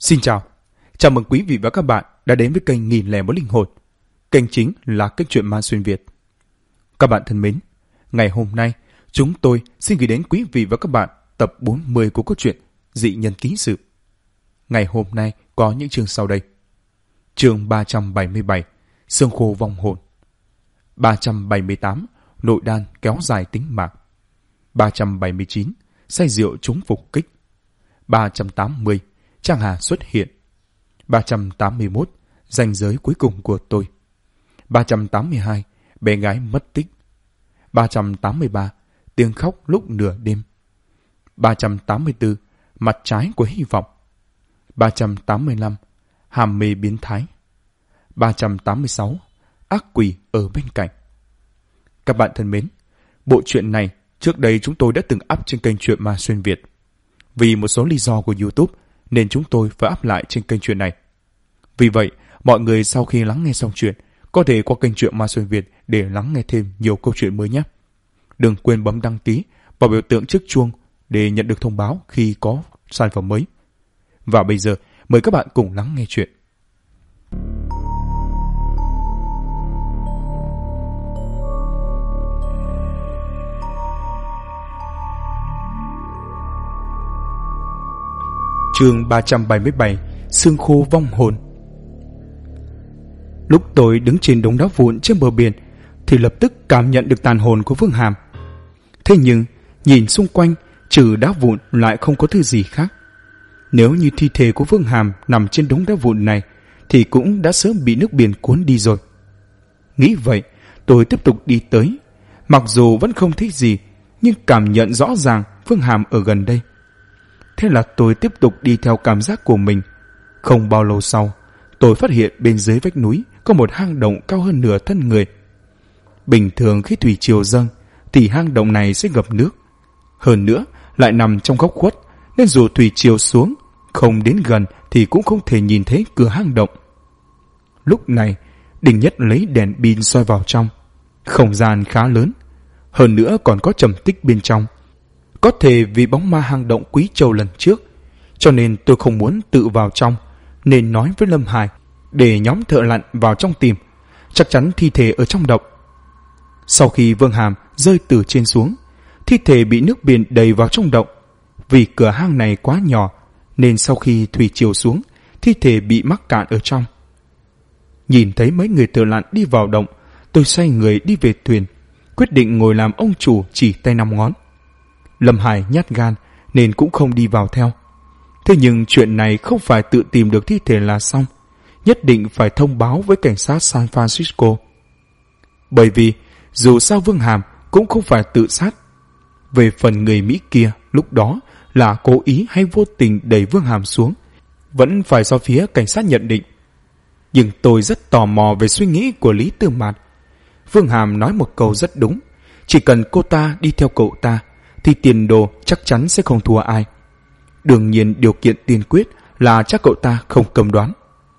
Xin chào mừng quý vị và các bạn đã đến với kênh 1001 Linh Hồn. Kênh chính là kênh truyện ma xuyên Việt. Các bạn thân mến, ngày hôm nay chúng tôi xin gửi đến quý vị và các bạn tập 40 của câu chuyện Dị Nhân Ký Sự. Ngày hôm nay có những chương sau đây. Chương 377, Xương khô vong hồn. 378, Nội đan kéo dài tính mạng. 379, Say rượu trúng phục kích. 380, Trang Hà xuất hiện. 381, Ranh giới cuối cùng của tôi. 382, Bé gái mất tích. 383, Tiếng khóc lúc nửa đêm. 384, Mặt trái của hy vọng. 385, Hàm mê biến thái. 386, Ác quỷ ở bên cạnh. Các bạn thân mến, bộ truyện này trước đây chúng tôi đã từng up trên kênh truyện ma xuyên Việt. Vì một số lý do của YouTube nên chúng tôi phải up lại trên kênh truyện này. Vì vậy, mọi người sau khi lắng nghe xong chuyện có thể qua kênh truyện ma xuyên Việt để lắng nghe thêm nhiều câu chuyện mới nhé. Đừng quên bấm đăng ký và biểu tượng chiếc chuông để nhận được thông báo khi có sản phẩm mới. Và bây giờ, mời các bạn cùng lắng nghe chuyện. Chương 377, Xương khô vong hồn. Lúc tôi đứng trên đống đá vụn trên bờ biển thì lập tức cảm nhận được tàn hồn của Vương Hàm. Thế nhưng nhìn xung quanh trừ đá vụn lại không có thứ gì khác. Nếu như thi thể của Vương Hàm nằm trên đống đá vụn này thì cũng đã sớm bị nước biển cuốn đi rồi. Nghĩ vậy, tôi tiếp tục đi tới. Mặc dù vẫn không thấy gì, nhưng cảm nhận rõ ràng Vương Hàm ở gần đây. Thế là tôi tiếp tục đi theo cảm giác của mình. Không bao lâu sau, tôi phát hiện bên dưới vách núi có một hang động cao hơn nửa thân người. Bình thường khi thủy triều dâng thì hang động này sẽ ngập nước. Hơn nữa, lại nằm trong góc khuất, nên dù thủy triều xuống, không đến gần thì cũng không thể nhìn thấy cửa hang động. Lúc này, Đình Nhất lấy đèn pin soi vào trong. Không gian khá lớn, hơn nữa còn có trầm tích bên trong. Có thể vì bóng ma hang động Quý Châu lần trước, cho nên tôi không muốn tự vào trong, nên nói với Lâm Hải để nhóm thợ lặn vào trong tìm, chắc chắn thi thể ở trong động. Sau khi Vương Hàm rơi từ trên xuống, thi thể bị nước biển đầy vào trong động. Vì cửa hang này quá nhỏ, nên sau khi thủy triều xuống, thi thể bị mắc cạn ở trong. Nhìn thấy mấy người thợ lặn đi vào động, tôi xoay người đi về thuyền, quyết định ngồi làm ông chủ chỉ tay 5 ngón. Lâm Hải nhát gan nên cũng không đi vào theo. Thế nhưng chuyện này không phải tự tìm được thi thể là xong, nhất định phải thông báo với cảnh sát San Francisco. Bởi vì dù sao Vương Hàm cũng không phải tự sát. Về phần người Mỹ kia lúc đó là cố ý hay vô tình đẩy Vương Hàm xuống, vẫn phải do phía cảnh sát nhận định. Nhưng tôi rất tò mò về suy nghĩ của Lý Tư Mạt. Vương Hàm nói một câu rất đúng, chỉ cần cô ta đi theo cậu ta thì tiền đồ chắc chắn sẽ không thua ai. Đương nhiên điều kiện tiên quyết là chắc cậu ta không cầm đoán.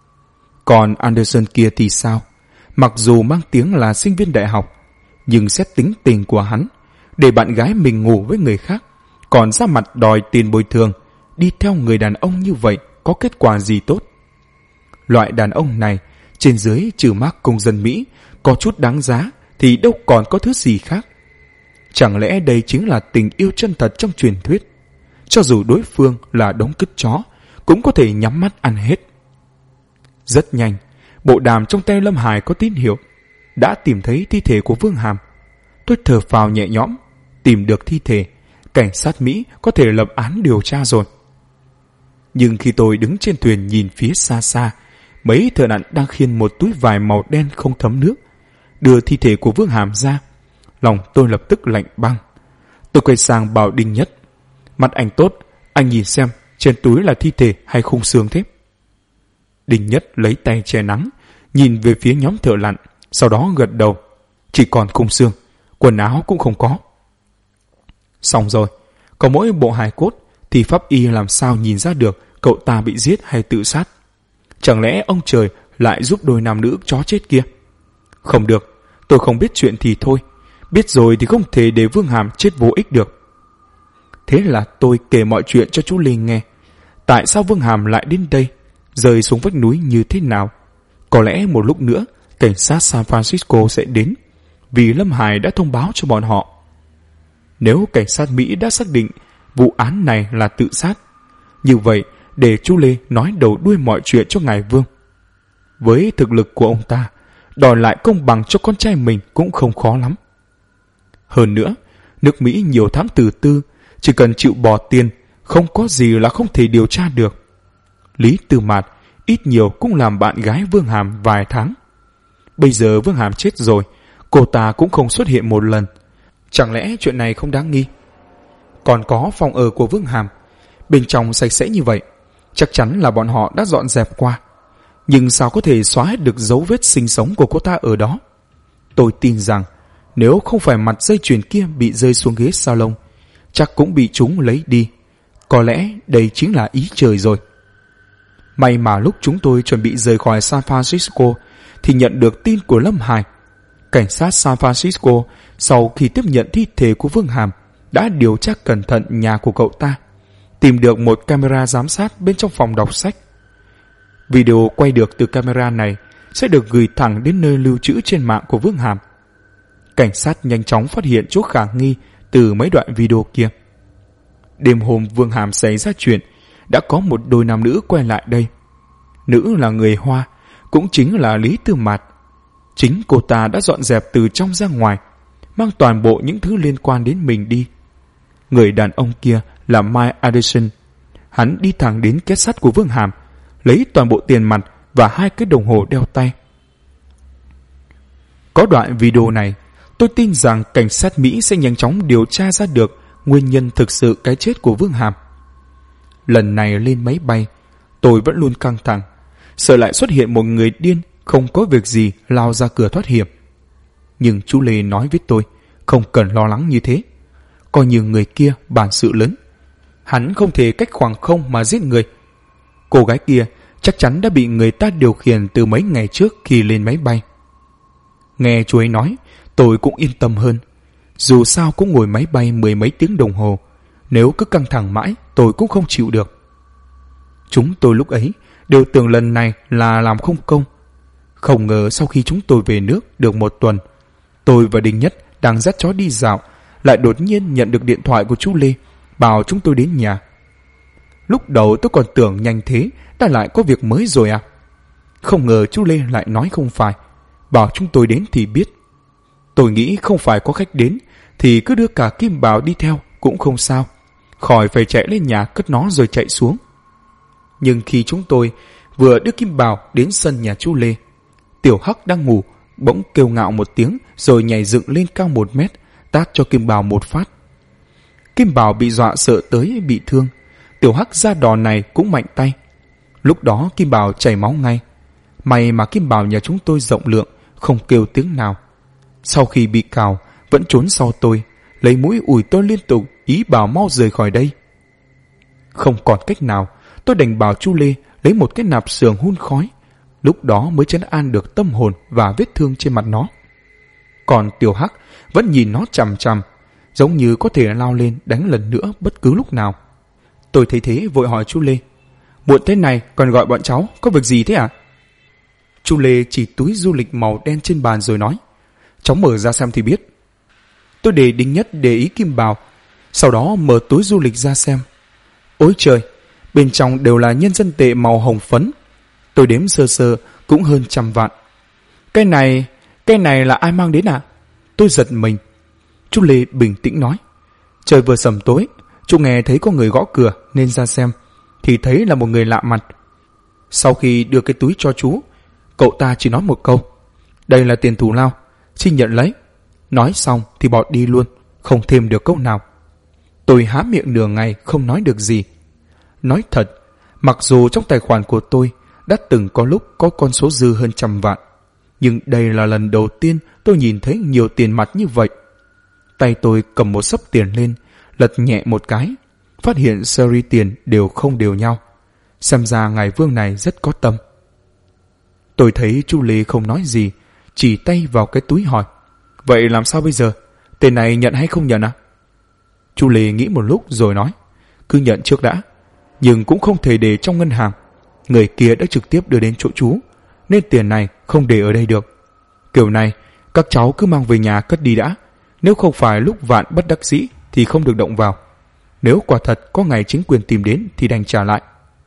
Còn Anderson kia thì sao? Mặc dù mang tiếng là sinh viên đại học, nhưng xét tính tình của hắn, để bạn gái mình ngủ với người khác, còn ra mặt đòi tiền bồi thường, đi theo người đàn ông như vậy có kết quả gì tốt? Loại đàn ông này, trên dưới trừ mác công dân Mỹ, có chút đáng giá thì đâu còn có thứ gì khác. Chẳng lẽ đây chính là tình yêu chân thật trong truyền thuyết? Cho dù đối phương là đống cứt chó, cũng có thể nhắm mắt ăn hết. Rất nhanh, bộ đàm trong tay Lâm Hải có tín hiệu. Đã tìm thấy thi thể của Vương Hàm. Tôi thở phào nhẹ nhõm, tìm được thi thể, cảnh sát Mỹ có thể lập án điều tra rồi. Nhưng khi tôi đứng trên thuyền nhìn phía xa xa, mấy thợ lặn đang khiêng một túi vải màu đen không thấm nước, đưa thi thể của Vương Hàm ra. Lòng tôi lập tức lạnh băng. Tôi quay sang bảo Đinh Nhất: "Mặt anh tốt, anh nhìn xem trên túi là thi thể hay khung xương thế?" Đinh Nhất lấy tay che nắng, nhìn về phía nhóm thợ lặn, sau đó gật đầu: "Chỉ còn khung xương, quần áo cũng không có." Xong rồi, có mỗi bộ hài cốt thì pháp y làm sao nhìn ra được cậu ta bị giết hay tự sát? Chẳng lẽ ông trời lại giúp đôi nam nữ chó chết kia? Không được, tôi không biết chuyện thì thôi, biết rồi thì không thể để Vương Hàm chết vô ích được. Thế là tôi kể mọi chuyện cho chú Linh nghe. Tại sao Vương Hàm lại đến đây, rơi xuống vách núi như thế nào? Có lẽ một lúc nữa cảnh sát San Francisco sẽ đến, vì Lâm Hải đã thông báo cho bọn họ. Nếu cảnh sát Mỹ đã xác định vụ án này là tự sát, như vậy để chú Lê nói đầu đuôi mọi chuyện cho ngài Vương. Với thực lực của ông ta, đòi lại công bằng cho con trai mình cũng không khó lắm. Hơn nữa, nước Mỹ nhiều thám tử tư, chỉ cần chịu bỏ tiền, không có gì là không thể điều tra được. Lý Tư Mạt ít nhiều cũng làm bạn gái Vương Hàm vài tháng. Bây giờ Vương Hàm chết rồi, cô ta cũng không xuất hiện một lần. Chẳng lẽ chuyện này không đáng nghi? Còn có phòng ở của Vương Hàm, bên trong sạch sẽ như vậy, chắc chắn là bọn họ đã dọn dẹp qua. Nhưng sao có thể xóa hết được dấu vết sinh sống của cô ta ở đó? Tôi tin rằng nếu không phải mặt dây chuyền kia bị rơi xuống ghế salon, chắc cũng bị chúng lấy đi. Có lẽ đây chính là ý trời rồi. May mà lúc chúng tôi chuẩn bị rời khỏi San Francisco thì nhận được tin của Lâm Hải. Cảnh sát San Francisco sau khi tiếp nhận thi thể của Vương Hàm đã điều tra cẩn thận nhà của cậu ta, tìm được một camera giám sát bên trong phòng đọc sách. Video quay được từ camera này sẽ được gửi thẳng đến nơi lưu trữ trên mạng của Vương Hàm. Cảnh sát nhanh chóng phát hiện chỗ khả nghi từ mấy đoạn video kia. Đêm hôm Vương Hàm xảy ra chuyện, đã có một đôi nam nữ quay lại đây. Nữ là người Hoa, cũng chính là Lý Tư Mạt. Chính cô ta đã dọn dẹp từ trong ra ngoài, mang toàn bộ những thứ liên quan đến mình đi. Người đàn ông kia là Mike Addison. Hắn đi thẳng đến két sắt của Vương Hàm, lấy toàn bộ tiền mặt và 2 cái đồng hồ đeo tay. Có đoạn video này, tôi tin rằng cảnh sát Mỹ sẽ nhanh chóng điều tra ra được nguyên nhân thực sự cái chết của Vương Hàm. Lần này lên máy bay, tôi vẫn luôn căng thẳng, sợ lại xuất hiện một người điên không có việc gì lao ra cửa thoát hiểm. Nhưng chú Lê nói với tôi, không cần lo lắng như thế. Coi như người kia bản sự lớn. Hắn không thể cách khoảng không mà giết người. Cô gái kia chắc chắn đã bị người ta điều khiển từ mấy ngày trước khi lên máy bay. Nghe chú ấy nói, tôi cũng yên tâm hơn. Dù sao cũng ngồi máy bay 10 mấy tiếng đồng hồ, nếu cứ căng thẳng mãi, tôi cũng không chịu được. Chúng tôi lúc ấy đều tưởng lần này là làm không công. Không ngờ sau khi chúng tôi về nước được một tuần, tôi và Đinh Nhất đang dắt chó đi dạo, lại đột nhiên nhận được điện thoại của chú Lê, bảo chúng tôi đến nhà. Lúc đầu tôi còn tưởng nhanh thế đã lại có việc mới rồi à. Không ngờ chú Lê lại nói không phải, bảo chúng tôi đến thì biết. Tôi nghĩ không phải có khách đến thì cứ đưa cả Kim Bảo đi theo cũng không sao, khỏi phải chạy lên nhà cất nó rồi chạy xuống. Nhưng khi chúng tôi vừa đưa Kim Bảo đến sân nhà chú Lê, Tiểu Hắc đang ngủ bỗng kêu ngạo một tiếng rồi nhảy dựng lên cao 1 mét, tát cho Kim Bảo một phát. Kim Bảo bị dọa sợ tới bị thương. Tiểu Hắc ra đòn này cũng mạnh tay. Lúc đó Kim Bảo chảy máu ngay. May mà Kim Bảo nhà chúng tôi rộng lượng, không kêu tiếng nào. Sau khi bị cào vẫn trốn sau tôi, lấy mũi ủi tôi liên tục, ý bảo mau rời khỏi đây. Không còn cách nào, tôi đành bảo chú Lê lấy một cái nạp xưởng hun khói, lúc đó mới trấn an được tâm hồn và vết thương trên mặt nó. Còn Tiểu Hắc vẫn nhìn nó chằm chằm, giống như có thể lao lên đánh lần nữa bất cứ lúc nào. Tôi thấy thế vội hỏi chú Lê, muộn thế này còn gọi bọn cháu, có việc gì thế à? Chú Lê chỉ túi du lịch màu đen trên bàn rồi nói, cháu mở ra xem thì biết. Tôi để Đinh Nhất để ý Kim Bảo, sau đó mở túi du lịch ra xem. Ôi trời, bên trong đều là nhân dân tệ màu hồng phấn. Tôi đếm sơ sơ cũng hơn 100 vạn. Cái này là ai mang đến à? Tôi giật mình. Chú Lê bình tĩnh nói, trời vừa sầm tối, chú nghe thấy có người gõ cửa nên ra xem, thì thấy là một người lạ mặt. Sau khi đưa cái túi cho chú, cậu ta chỉ nói một câu, đây là tiền thù lao, xin nhận lấy. Nói xong thì bỏ đi luôn, không thêm được câu nào. Tôi há miệng nửa ngày không nói được gì. Nói thật, mặc dù trong tài khoản của tôi đã từng có lúc có con số dư hơn 100 vạn, nhưng đây là lần đầu tiên tôi nhìn thấy nhiều tiền mặt như vậy. Tay tôi cầm một xấp tiền lên, lật nhẹ một cái, phát hiện series tiền đều không đều nhau. Xem ra ngài Vương này rất có tâm. Tôi thấy chú Lê không nói gì, chỉ tay vào cái túi hỏi, vậy làm sao bây giờ? Tiền này nhận hay không nhận à? Chú Lê nghĩ một lúc rồi nói, cứ nhận trước đã. nhưng cũng không thể để trong ngân hàng. Người kia đã trực tiếp đưa đến chỗ chú, nên tiền này không để ở đây được. Kiểu này, các cháu cứ mang về nhà cất đi đã. Nếu không phải lúc vạn bất đắc dĩ thì không được động vào. Nếu quả thật có ngày chính quyền tìm đến thì đành trả lại.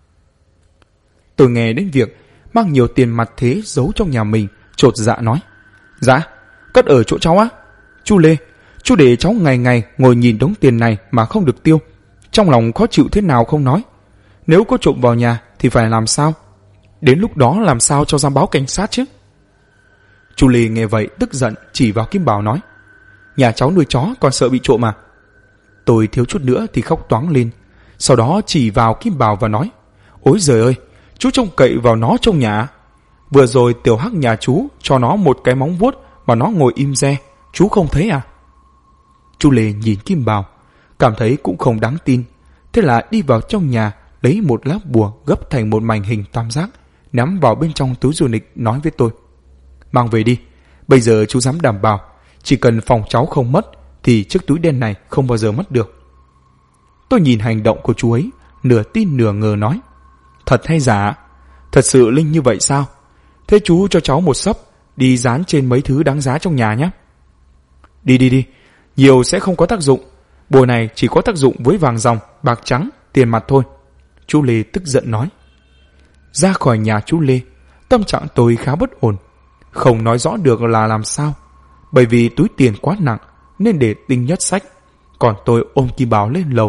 Tôi nghe đến việc mang nhiều tiền mặt thế giấu trong nhà mình, chột dạ nói: Dạ, cất ở chỗ cháu á. Chú Lê, chú để cháu ngày ngày ngồi nhìn đống tiền này mà không được tiêu, trong lòng khó chịu thế nào không nói. Nếu có trộm vào nhà thì phải làm sao? Đến lúc đó làm sao cho ra báo cảnh sát chứ? Chú Lê nghe vậy tức giận chỉ vào Kim Bảo nói: Nhà cháu nuôi chó còn sợ bị trộm à? Tôi thiếu chút nữa thì khóc toáng lên, sau đó chỉ vào Kim Bảo và nói: Ôi giời ơi, chú trông cậy vào nó trong nhà. Vừa rồi Tiểu Hắc nhà chú cho nó một cái móng vuốt mà nó ngồi im re, chú không thấy à? Chú Lê nhìn Kim Bảo, cảm thấy cũng không đáng tin, thế là đi vào trong nhà lấy một lá bùa gấp thành một mảnh hình tam giác, ném vào bên trong túi du lịch, nói với tôi: Mang về đi, bây giờ chú dám đảm bảo chỉ cần phòng cháu không mất thì chiếc túi đen này không bao giờ mất được. Tôi nhìn hành động của chú ấy, nửa tin nửa ngờ nói: Thật hay giả? Thật sự linh như vậy sao? Thế chú cho cháu một xấp đi dán trên mấy thứ đáng giá trong nhà nhé. Đi, nhiều sẽ không có tác dụng. Bùa này chỉ có tác dụng với vàng ròng, bạc trắng, tiền mặt thôi. Chú Lê tức giận nói. Ra khỏi nhà chú Lê, tâm trạng tôi khá bất ổn, không nói rõ được là làm sao. Bởi vì túi tiền quá nặng nên để Tinh Nhất xách, còn tôi ôm Kim Bảo lên lầu.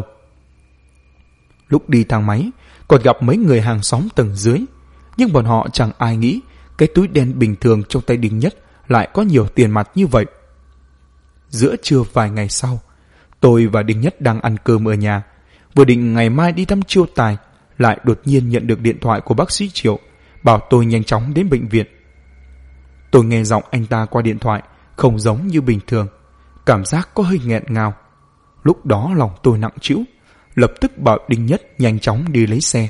Lúc đi thang máy còn gặp mấy người hàng xóm tầng dưới, nhưng bọn họ chẳng ai nghĩ cái túi đen bình thường trong tay Đinh Nhất lại có nhiều tiền mặt như vậy. Giữa trưa vài ngày sau, tôi và Đinh Nhất đang ăn cơm ở nhà, vừa định ngày mai đi thăm Chiêu Tài, lại đột nhiên nhận được điện thoại của bác sĩ Triệu, bảo tôi nhanh chóng đến bệnh viện. Tôi nghe giọng anh ta qua điện thoại không giống như bình thường, cảm giác có hơi nghẹn ngào. Lúc đó lòng tôi nặng trĩu, lập tức bảo Đinh Nhất nhanh chóng đi lấy xe.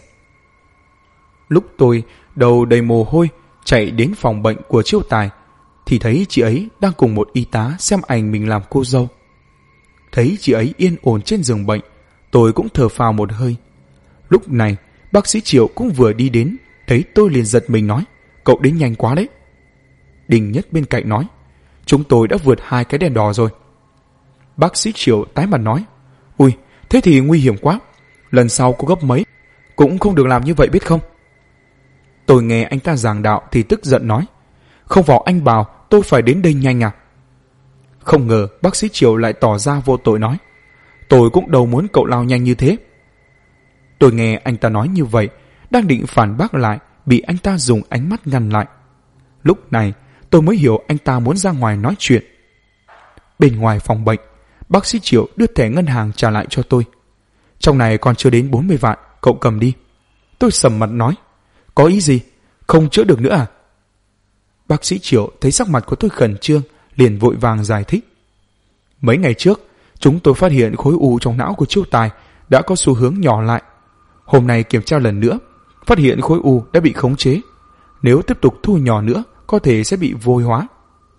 Lúc tôi đầu đầy mồ hôi chạy đến phòng bệnh của Chiêu Tài thì thấy chị ấy đang cùng một y tá xem ảnh mình làm cô dâu. Thấy chị ấy yên ổn trên giường bệnh, tôi cũng thở phào một hơi. Lúc này bác sĩ Triệu cũng vừa đi đến, thấy tôi liền giật mình nói: Cậu đến nhanh quá đấy. Đinh Nhất bên cạnh nói: Chúng tôi đã vượt 2 cái đèn đỏ rồi. Bác sĩ Triệu tái mặt nói: Ui, thế thì nguy hiểm quá, lần sau có gấp mấy cũng không được làm như vậy biết không? Tôi nghe anh ta giảng đạo thì tức giận nói: Không phải anh bảo tôi phải đến đây nhanh à? Không ngờ bác sĩ Triệu lại tỏ ra vô tội nói: Tôi cũng đâu muốn cậu lao nhanh như thế. Tôi nghe anh ta nói như vậy, đang định phản bác lại, bị anh ta dùng ánh mắt ngăn lại. Lúc này tôi mới hiểu anh ta muốn ra ngoài nói chuyện. Bên ngoài phòng bệnh, bác sĩ Triệu đưa thẻ ngân hàng trả lại cho tôi. Trong này còn chưa đến 40 vạn, cậu cầm đi. Tôi sầm mặt nói: Có ý gì? Không chữa được nữa à? Bác sĩ Triệu thấy sắc mặt của tôi khẩn trương, liền vội vàng giải thích: Mấy ngày trước, chúng tôi phát hiện khối u trong não của Chiêu Tài đã có xu hướng nhỏ lại. Hôm nay kiểm tra lần nữa, phát hiện khối u đã bị khống chế. Nếu tiếp tục thu nhỏ nữa, có thể sẽ bị vôi hóa.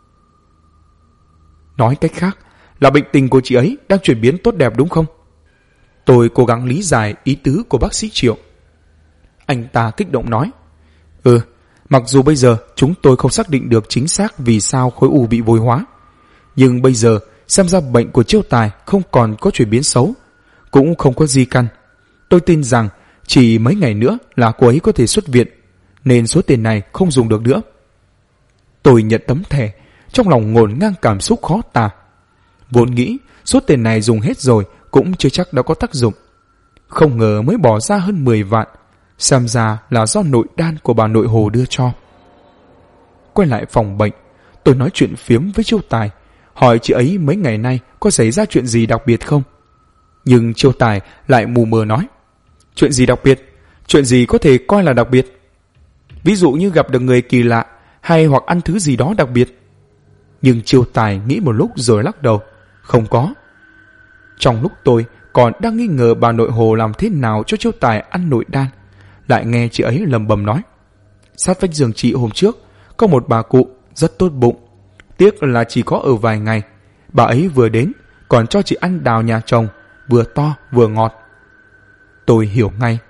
Nói cách khác, là bệnh tình của chị ấy đang chuyển biến tốt đẹp đúng không? Tôi cố gắng lý giải ý tứ của bác sĩ Triệu. Anh ta kích động nói: Mặc dù bây giờ chúng tôi không xác định được chính xác vì sao khối u bị vôi hóa, nhưng bây giờ xem ra bệnh của Chiêu Tài không còn có chuyển biến xấu, cũng không có di căn. Tôi tin rằng chỉ mấy ngày nữa là cô ấy có thể xuất viện, nên số tiền này không dùng được nữa. Tôi nhận tấm thẻ, trong lòng ngổn ngang cảm xúc khó tả. Vốn nghĩ số tiền này dùng hết rồi cũng chưa chắc đã có tác dụng, không ngờ mới bỏ ra hơn 10 vạn, xem ra là do nội đan của bà nội Hồ đưa cho. Quay lại phòng bệnh, tôi nói chuyện phiếm với Chiêu Tài, hỏi chị ấy mấy ngày nay có xảy ra chuyện gì đặc biệt không. Nhưng Chiêu Tài lại mù mờ nói: Chuyện gì đặc biệt? Chuyện gì có thể coi là đặc biệt? Ví dụ như gặp được người kỳ lạ, hay hoặc ăn thứ gì đó đặc biệt. Nhưng Chiêu Tài nghĩ một lúc rồi lắc đầu: Không có. Trong lúc tôi còn đang nghi ngờ bà nội Hồ làm thế nào cho Chiêu Tài ăn nội đan, lại nghe chị ấy lầm bầm nói: Sát vách giường chị hôm trước có một bà cụ rất tốt bụng, tiếc là chỉ có ở vài ngày. Bà ấy vừa đến còn cho chị ăn đào nhà chồng, vừa to vừa ngọt. Tôi hiểu ngay,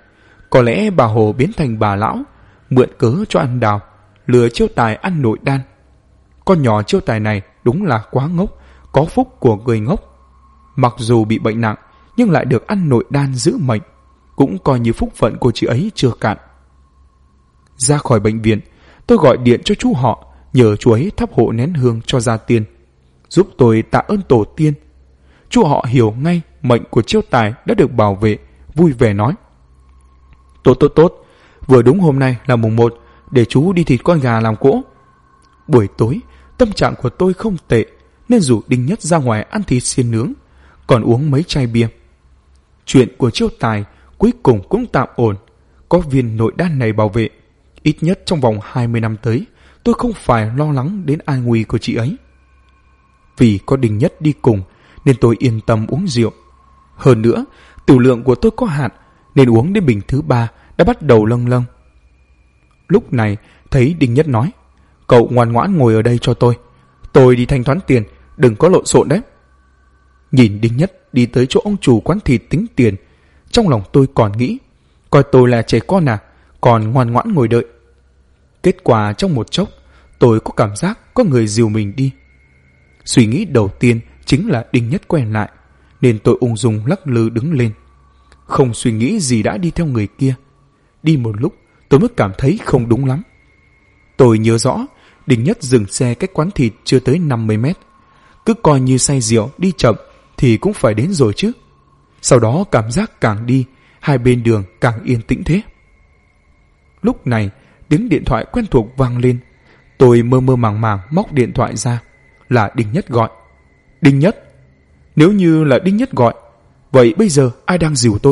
Có lẽ bà Hồ biến thành bà lão, mượn cớ cho ăn đào, lừa Chiêu Tài ăn nội đan. Con nhỏ Chiêu Tài này đúng là quá ngốc, có phúc của người ngốc. Mặc dù bị bệnh nặng, nhưng lại được ăn nội đan giữ mệnh, cũng coi như phúc phận của chị ấy chưa cạn. Ra khỏi bệnh viện, tôi gọi điện cho chú họ, nhờ chú ấy thắp hộ nén hương cho gia tiên, giúp tôi tạ ơn tổ tiên. Chú họ hiểu ngay mệnh của Chiêu Tài đã được bảo vệ, vui vẻ nói: Tốt, vừa đúng hôm nay là mùng 1, để chú đi thịt con gà làm cỗ. Buổi tối, tâm trạng của tôi không tệ, nên rủ Đinh Nhất ra ngoài ăn thịt xiên nướng, còn uống mấy chai bia. Chuyện của Chiêu Tài cuối cùng cũng tạm ổn, có viên nội đan này bảo vệ, ít nhất trong vòng 20 năm tới, tôi không phải lo lắng đến an nguy của chị ấy. Vì có Đinh Nhất đi cùng, nên tôi yên tâm uống rượu. Hơn nữa, tiểu lượng của tôi có hạn, nên uống đến bình thứ 3 đã bắt đầu lâng lâng. Lúc này, thấy Đinh Nhất nói: Cậu ngoan ngoãn ngồi ở đây cho tôi đi thanh toán tiền, đừng có lộn xộn đấy. Nhìn Đinh Nhất đi tới chỗ ông chủ quán thịt tính tiền, trong lòng tôi còn nghĩ, coi tôi là trẻ con à, còn ngoan ngoãn ngồi đợi. Kết quả trong một chốc, tôi có cảm giác có người dìu mình đi. Suy nghĩ đầu tiên chính là Đinh Nhất quen lại, nên tôi ung dung lắc lư đứng lên. Không suy nghĩ gì đã đi theo người kia. Đi một lúc, tôi mới cảm thấy không đúng lắm. Tôi nhớ rõ, Đinh Nhất dừng xe cách quán thịt chưa tới 50 mét. Cứ coi như say rượu đi chậm thì cũng phải đến rồi chứ. Sau đó cảm giác càng đi, hai bên đường càng yên tĩnh thế. Lúc này, tiếng điện thoại quen thuộc vang lên. Tôi mơ mơ màng màng móc điện thoại ra. Là Đinh Nhất gọi. Đinh Nhất? Nếu như là Đinh Nhất gọi, vậy bây giờ ai đang dìu tôi?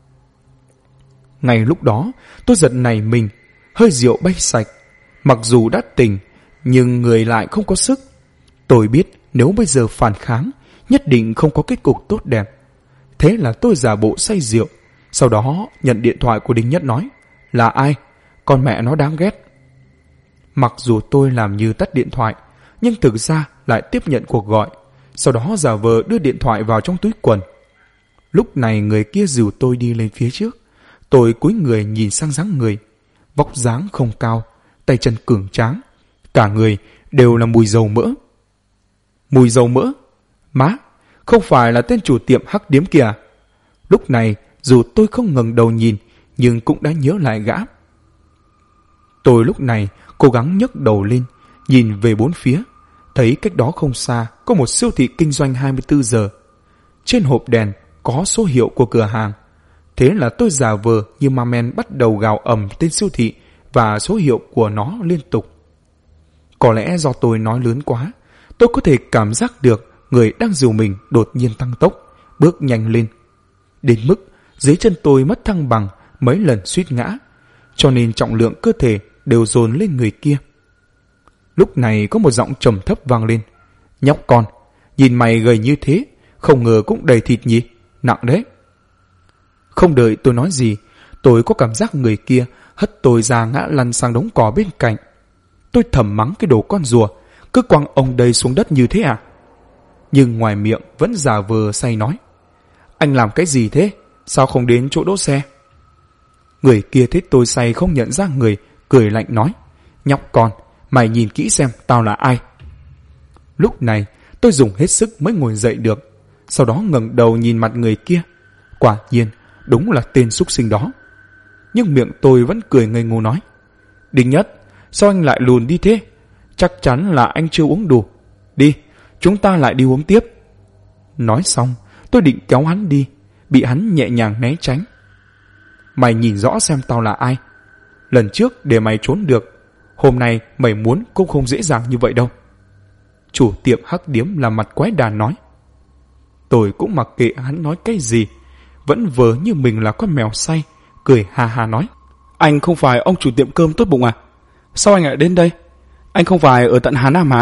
Ngay lúc đó, tôi giật nảy mình, hơi rượu bay sạch. Mặc dù đã tỉnh, nhưng người lại không có sức. Tôi biết nếu bây giờ phản kháng, nhất định không có kết cục tốt đẹp. Thế là tôi giả bộ say rượu, sau đó nhận điện thoại của Đinh Nhất nói: Là ai? Con mẹ nó đáng ghét. Mặc dù tôi làm như tắt điện thoại, nhưng thực ra lại tiếp nhận cuộc gọi, sau đó giả vờ đưa điện thoại vào trong túi quần. Lúc này người kia dìu tôi đi lên phía trước. Tôi cúi người nhìn sang dáng người, vóc dáng không cao, tay chân cường tráng, cả người đều là mùi dầu mỡ. Mùi dầu mỡ? Má, không phải là tên chủ tiệm hắc điếm kìa. Lúc này dù tôi không ngẩng đầu nhìn, nhưng cũng đã nhớ lại gã. Tôi lúc này cố gắng nhấc đầu lên, nhìn về bốn phía, thấy cách đó không xa có một siêu thị kinh doanh 24 giờ. Trên hộp đèn có số hiệu của cửa hàng. Thế là tôi giả vờ như ma men bắt đầu gào ầm tên siêu thị và số hiệu của nó liên tục. Có lẽ do tôi nói lớn quá, tôi có thể cảm giác được người đang dìu mình đột nhiên tăng tốc, bước nhanh lên. Đến mức dưới chân tôi mất thăng bằng, mấy lần suýt ngã, cho nên trọng lượng cơ thể đều dồn lên người kia. Lúc này có một giọng trầm thấp vang lên: Nhóc con, nhìn mày gầy như thế, không ngờ cũng đầy thịt nhỉ, nặng đấy. Không đợi tôi nói gì, tôi có cảm giác người kia hất tôi ra ngã lăn sang đống cỏ bên cạnh. Tôi thầm mắng cái đồ con rùa, cứ quăng ông đây xuống đất như thế à? Nhưng ngoài miệng vẫn giả vờ say nói: Anh làm cái gì thế? Sao không đến chỗ đỗ xe? Người kia thấy tôi say không nhận ra người, cười lạnh nói: Nhóc con, mày nhìn kỹ xem tao là ai. Lúc này tôi dùng hết sức mới ngồi dậy được, sau đó ngẩng đầu nhìn mặt người kia. Quả nhiên đúng là tên súc sinh đó. Nhưng miệng tôi vẫn cười ngây ngô nói: Đinh Nhất, sao anh lại lùn đi thế? Chắc chắn là anh chưa uống đủ. Đi, chúng ta lại đi uống tiếp. Nói xong, tôi định kéo hắn đi, bị hắn nhẹ nhàng né tránh. Mày nhìn rõ xem tao là ai. Lần trước để mày trốn được, hôm nay mày muốn cũng không dễ dàng như vậy đâu. Chủ tiệm hắc điếm làm mặt quái đản nói. Tôi cũng mặc kệ hắn nói cái gì, vẫn vờ như mình là con mèo say, cười ha ha nói: Anh không phải ông chủ tiệm cơm tốt bụng à? Sao anh lại đến đây? Anh không phải ở tận Hà Nam hả?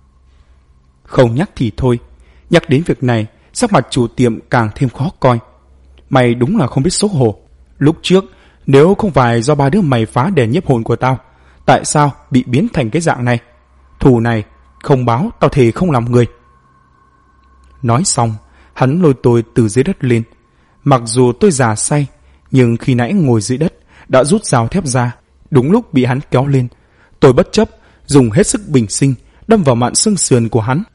Không nhắc thì thôi, nhắc đến việc này, sắc mặt chủ tiệm càng thêm khó coi. Mày đúng là không biết xấu hổ. Lúc trước, nếu không phải do ba đứa mày phá đèn nhiếp hồn của tao, tại sao bị biến thành cái dạng này? Thù này không báo, tao thề không làm người. Nói xong, hắn lôi tôi từ dưới đất lên. Mặc dù tôi già say, Nhưng khi nãy ngồi dưới đất đã rút dao thép ra, đúng lúc bị hắn kéo lên. Tôi bất chấp dùng hết sức bình sinh đâm vào mạn xương sườn của hắn.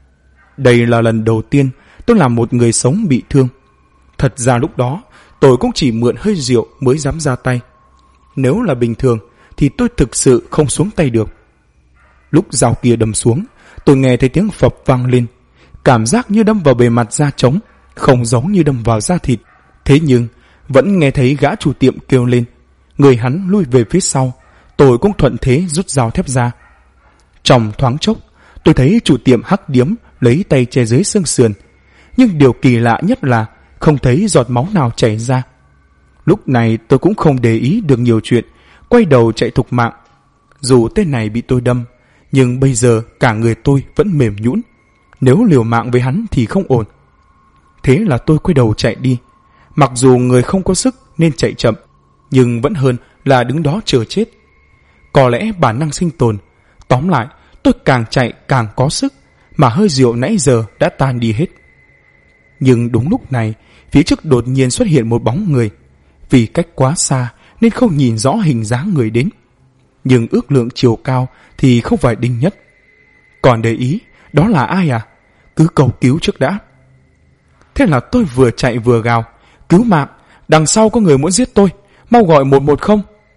Đây là lần đầu tiên tôi làm một người sống bị thương. Thật ra lúc đó tôi cũng chỉ mượn hơi rượu mới dám ra tay. Nếu là bình thường thì tôi thực sự không xuống tay được. Lúc dao kia đâm xuống, tôi nghe thấy tiếng phập vang lên, cảm giác như đâm vào bề mặt da trống, không giống như đâm vào da thịt. Thế nhưng vẫn nghe thấy gã chủ tiệm kêu lên. Người hắn lui về phía sau, tôi cũng thuận thế rút dao thép ra. Trong thoáng chốc, tôi thấy chủ tiệm hắc điếm lấy tay che dưới xương sườn, nhưng điều kỳ lạ nhất là không thấy giọt máu nào chảy ra. Lúc này tôi cũng không để ý được nhiều chuyện, quay đầu chạy thục mạng. Dù tên này bị tôi đâm, nhưng bây giờ cả người tôi vẫn mềm nhũn. Nếu liều mạng với hắn thì không ổn. Thế là tôi quay đầu chạy đi. Mặc dù người không có sức nên chạy chậm, nhưng vẫn hơn là đứng đó chờ chết. Có lẽ bản năng sinh tồn. Tóm lại, tôi càng chạy càng có sức, mà hơi rượu nãy giờ đã tan đi hết. Nhưng đúng lúc này, phía trước đột nhiên xuất hiện một bóng người. Vì cách quá xa nên không nhìn rõ hình dáng người đến, nhưng ước lượng chiều cao thì không phải Đinh Nhất. Còn để ý đó là ai à? Cứ cầu cứu trước đã. Thế là tôi vừa chạy vừa gào: cứu mạng, đằng sau có người muốn giết tôi, mau gọi 110.